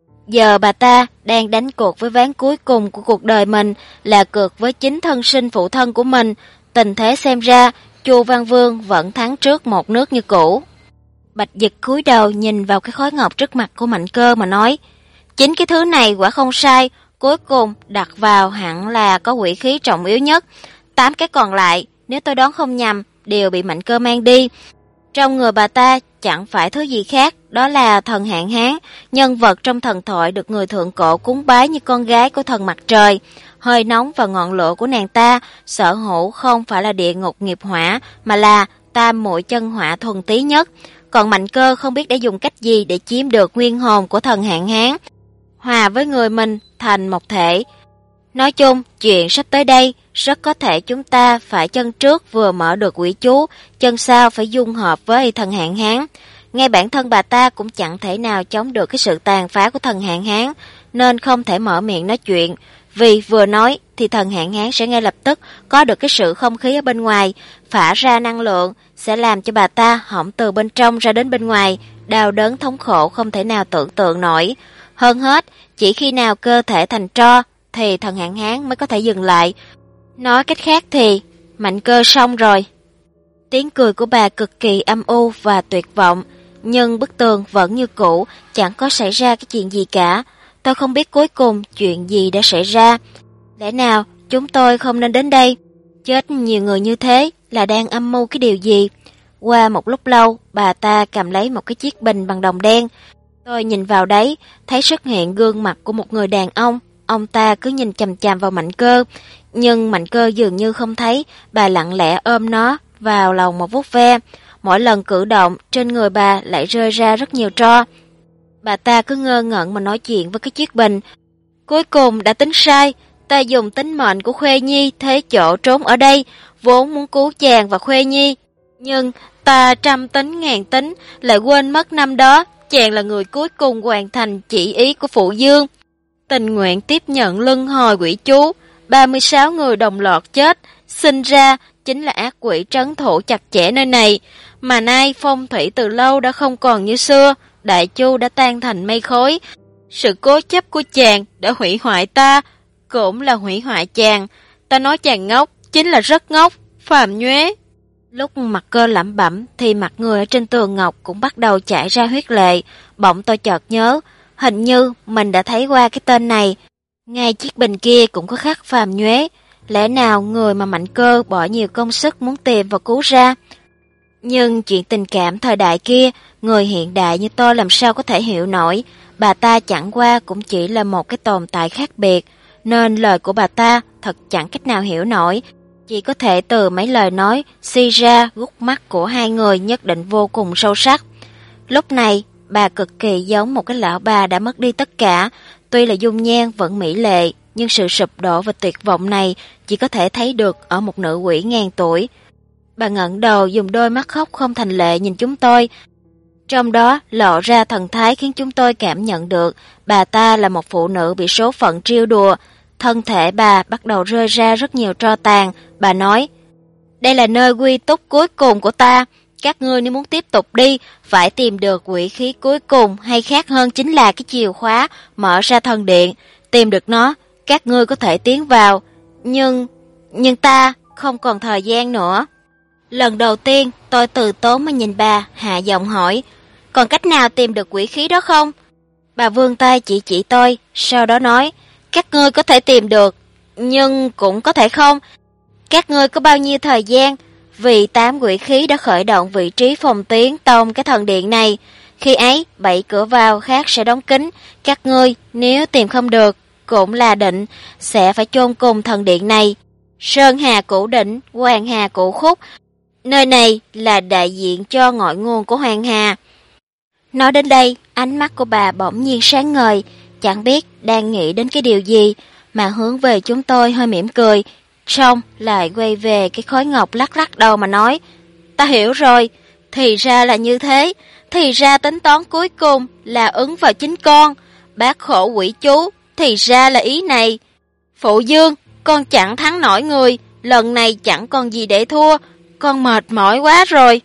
Giờ bà ta đang đánh cuộc với ván cuối cùng của cuộc đời mình, là cược với chính thân sinh phụ thân của mình. Tình thế xem ra, Chu Văn Vương vẫn thắng trước một nước như cũ." Bạch Dực cúi đầu nhìn vào cái khối ngọc trước mặt của Mạnh Cơ mà nói: "Chính cái thứ này quả không sai, cuối cùng đặt vào hẳn là có quỷ khí trọng yếu nhất. 8 cái còn lại, nếu tôi đoán không nhầm, đều bị Mạnh Cơ mang đi. Trong người bà ta chẳng phải thứ gì khác, đó là thần Hạn Hán, nhân vật trong thần thoại được người thượng cổ cúng bái như con gái của thần mặt trời. Hơi nóng và ngọn lửa của nàng ta sở hữu không phải là địa ngục nghiệp hỏa, mà là tam muội chân hỏa thuần túy nhất. Còn Mạnh Cơ không biết đã dùng cách gì để chiếm được nguyên hồn của thần Hạn Hán, hòa với người mình thành một thể. Nói chung, chuyện sắp tới đây, rất có thể chúng ta phải chân trước vừa mở được quỷ chú, chân sau phải dung hợp với thần Hạn Hán. Ngay bản thân bà ta cũng chẳng thể nào chống được cái sự tàn phá của thần Hạn Hán, nên không thể mở miệng nói chuyện. Vì vừa nói thì thần Hạn Hán sẽ ngay lập tức có được cái sự không khí ở bên ngoài, phả ra năng lượng, sẽ làm cho bà ta hỏng từ bên trong ra đến bên ngoài, đau đớn thống khổ không thể nào tưởng tượng nổi. Hơn hết, chỉ khi nào cơ thể thành tro thì thần Hạn Hán mới có thể dừng lại. Nói cách khác thì Mạnh Cơ xong rồi." Tiếng cười của bà cực kỳ âm u và tuyệt vọng. nhưng bức tường vẫn như cũ, chẳng có xảy ra cái chuyện gì cả. Tôi không biết cuối cùng chuyện gì đã xảy ra. Lẽ nào chúng tôi không nên đến đây? Chết nhiều người như thế là đang âm mưu cái điều gì? Qua một lúc lâu, bà ta cầm lấy một cái chiếc bình bằng đồng đen. Tôi nhìn vào đấy, thấy xuất hiện gương mặt của một người đàn ông. Ông ta cứ nhìn chằm chằm vào Mạnh Cơ, nhưng Mạnh Cơ dường như không thấy. Bà lặng lẽ ôm nó vào lòng một vuốt ve. Mỗi lần cử động, trên người bà lại rơi ra rất nhiều tro. Bà ta cứ ngơ ngẩn mà nói chuyện với cái chiếc bình. Cuối cùng đã tính sai, ta dùng tính mệnh của Khuê Nhi thế chỗ trốn ở đây, vốn muốn cứu chàng và Khuê Nhi. Nhưng ta trăm tính ngàn tính, lại quên mất năm đó, chàng là người cuối cùng hoàn thành chỉ ý của Phụ Dương. Tình nguyện tiếp nhận luân hồi quỷ chú, 36 người đồng loạt chết, sinh ra chính là ác quỷ trấn thủ chặt chẽ nơi này. Mà nay phong thủy từ lâu đã không còn như xưa, đại chu đã tan thành mây khói. Sự cố chấp của chàng đã hủy hoại ta, cũng là hủy hoại chàng. Ta nói chàng ngốc, chính là rất ngốc, phàm nhuế. Lúc Mặt Cơ lẩm bẩm thì mặt người ở trên tường ngọc cũng bắt đầu chảy ra huyết lệ. Bỗng tôi chợt nhớ, hình như mình đã thấy qua cái tên này. Ngay chiếc bình kia cũng có khắc phàm nhuế. Lẽ nào người mà Mạnh Cơ bỏ nhiều công sức muốn tìm và cứu ra? Nhưng chuyện tình cảm thời đại kia, người hiện đại như tôi làm sao có thể hiểu nổi. Bà ta chẳng qua cũng chỉ là một cái tồn tại khác biệt, nên lời của bà ta thật chẳng cách nào hiểu nổi. Chỉ có thể từ mấy lời nói suy ra gút mắt của hai người nhất định vô cùng sâu sắc. Lúc này, bà cực kỳ giống một cái lão bà đã mất đi tất cả. Tuy là dung nhan vẫn mỹ lệ, nhưng sự sụp đổ và tuyệt vọng này chỉ có thể thấy được ở một nữ quỷ ngàn tuổi. Bà ngẩng đầu dùng đôi mắt khóc không thành lệ nhìn chúng tôi. Trong đó lộ ra thần thái khiến chúng tôi cảm nhận được bà ta là một phụ nữ bị số phận trêu đùa. Thân thể bà bắt đầu rơi ra rất nhiều tro tàn. Bà nói, đây là nơi quy túc cuối cùng của ta. Các ngươi nếu muốn tiếp tục đi, phải tìm được quỷ khí cuối cùng, hay khác hơn chính là cái chìa khóa mở ra thần điện. Tìm được nó, các ngươi có thể tiến vào. Nhưng ta không còn thời gian nữa. Lần đầu tiên, tôi từ tốn mà nhìn bà, hạ giọng hỏi, còn cách nào tìm được quỷ khí đó không? Bà vươn tay chỉ tôi, sau đó nói, các ngươi có thể tìm được, nhưng cũng có thể không. Các ngươi có bao nhiêu thời gian? Vì 8 quỷ khí đã khởi động vị trí phòng tuyến tông cái thần điện này. Khi ấy, 7 cửa vào khác sẽ đóng kín. Các ngươi, nếu tìm không được, cũng là định, sẽ phải chôn cùng thần điện này. Sơn Hà Cửu Đỉnh, Hoàng Hà Cửu Khúc. Nơi này là đại diện cho ngọn nguồn của Hoàng Hà. Nói đến đây, ánh mắt của bà bỗng nhiên sáng ngời, chẳng biết đang nghĩ đến cái điều gì, mà hướng về chúng tôi hơi mỉm cười, xong lại quay về cái khối ngọc lắc lắc đầu mà nói, ta hiểu rồi, thì ra là như thế, thì ra tính toán cuối cùng là ứng vào chính con, bác khổ quỷ chú, thì ra là ý này. Phụ Dương, con chẳng thắng nổi người, lần này chẳng còn gì để thua, con mệt mỏi quá rồi.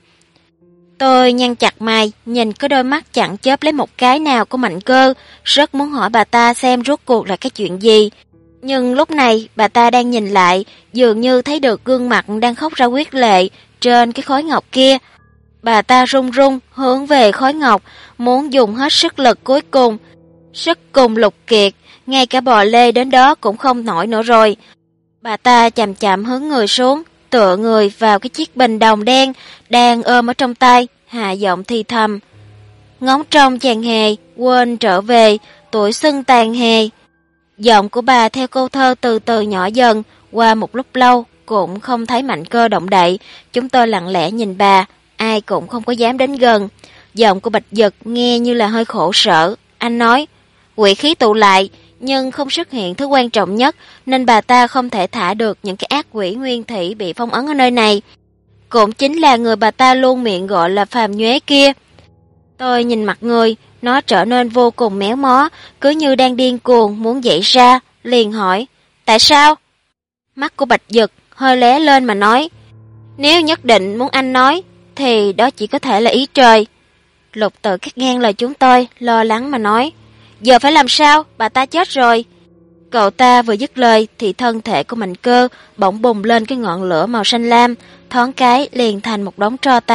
Tôi nhăn chặt mày, nhìn cái đôi mắt chẳng chớp lấy một cái nào của Mạnh Cơ, rất muốn hỏi bà ta xem rốt cuộc là cái chuyện gì. Nhưng lúc này bà ta đang nhìn lại, dường như thấy được gương mặt đang khóc ra huyết lệ trên cái khối ngọc kia. Bà ta run run hướng về khối ngọc, muốn dùng hết sức lực cuối cùng. Sức cùng lục kiệt, ngay cả bò lê đến đó cũng không nổi nữa rồi. Bà ta chậm chậm hướng người xuống, tựa người vào cái chiếc bình đồng đen đang ôm ở trong tay, hạ giọng thì thầm. Ngóng trông chàng hề, quên trở về, tuổi xuân tàn hề. Giọng của bà theo câu thơ từ từ nhỏ dần, qua một lúc lâu cũng không thấy Mạnh Cơ động đậy. Chúng tôi lặng lẽ nhìn bà, ai cũng không có dám đến gần. Giọng của Bạch Dực nghe như là hơi khổ sở. Anh nói, quỷ khí tụ lại, nhưng không xuất hiện thứ quan trọng nhất, nên bà ta không thể thả được những cái ác quỷ nguyên thủy bị phong ấn ở nơi này. Cũng chính là người bà ta luôn miệng gọi là phàm nhuế kia. Tôi nhìn mặt người, nó trở nên vô cùng méo mó, cứ như đang điên cuồng muốn dậy ra, liền hỏi, tại sao? Mắt của Bạch Dực hơi lé lên mà nói, nếu nhất định muốn anh nói, thì đó chỉ có thể là ý trời. Lục Tự cắt ngang lời chúng tôi, lo lắng mà nói, giờ phải làm sao, bà ta chết rồi. Cậu ta vừa dứt lời thì thân thể của Mạnh Cơ bỗng bùng lên cái ngọn lửa màu xanh lam, thoáng cái liền thành một đống tro tàn,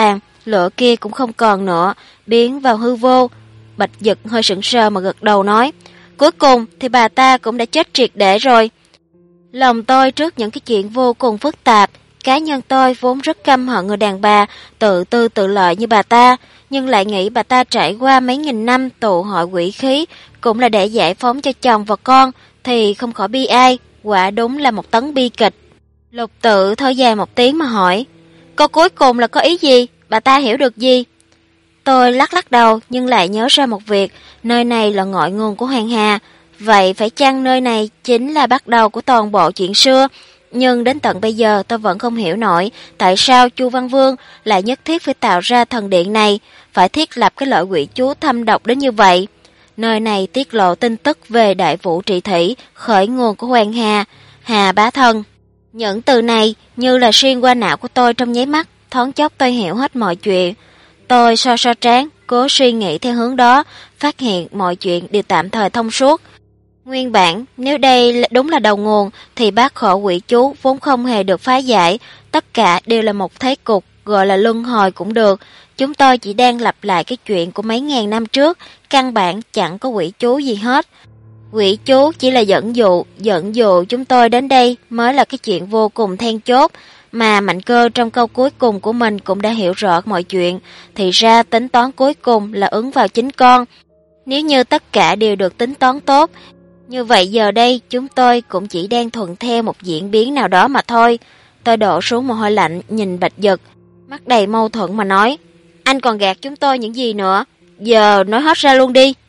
lửa kia cũng không còn nữa, biến vào hư vô. Bạch Dực hơi sững sờ mà gật đầu nói, cuối cùng thì bà ta cũng đã chết triệt để rồi. Lòng tôi trước những cái chuyện vô cùng phức tạp, cá nhân tôi vốn rất căm hận người đàn bà tự tư tự lợi như bà ta, nhưng lại nghĩ bà ta trải qua mấy nghìn năm tụ hội quỷ khí cũng là để giải phóng cho chồng và con, thì không khỏi bi ai, quả đúng là một tấn bi kịch. Lục Tự thở dài một tiếng mà hỏi, câu cuối cùng là có ý gì? Bà ta hiểu được gì? Tôi lắc lắc đầu nhưng lại nhớ ra một việc, nơi này là ngọn nguồn của Hoàng Hà, vậy phải chăng nơi này chính là bắt đầu của toàn bộ chuyện xưa? Nhưng đến tận bây giờ tôi vẫn không hiểu nổi tại sao Chu Văn Vương lại nhất thiết phải tạo ra thần điện này, phải thiết lập cái loại quỷ chú thâm độc đến như vậy. Nơi này tiết lộ tin tức về đại vũ trị thủy, khởi nguồn của Hoàng Hà, Hà bá thân. Những từ này như là xuyên qua não của tôi trong nháy mắt, thoáng chốc tôi hiểu hết mọi chuyện. Tôi so trán, cố suy nghĩ theo hướng đó, phát hiện mọi chuyện đều tạm thời thông suốt. Nguyên bản, nếu đây đúng là đầu nguồn, thì bát khổ quỷ chú vốn không hề được phá giải, tất cả đều là một thế cục, gọi là luân hồi cũng được. Chúng tôi chỉ đang lặp lại cái chuyện của mấy ngàn năm trước, căn bản chẳng có quỷ chú gì hết. Quỷ chú chỉ là dẫn dụ chúng tôi đến đây mới là cái chuyện vô cùng then chốt, mà Mạnh Cơ trong câu cuối cùng của mình cũng đã hiểu rõ mọi chuyện, thì ra tính toán cuối cùng là ứng vào chính con. Nếu như tất cả đều được tính toán tốt, như vậy giờ đây chúng tôi cũng chỉ đang thuận theo một diễn biến nào đó mà thôi. Tôi đổ xuống mồ hôi lạnh nhìn Bạch Dực, mắt đầy mâu thuẫn mà nói, anh còn gạt chúng tôi những gì nữa? Giờ nói hết ra luôn đi.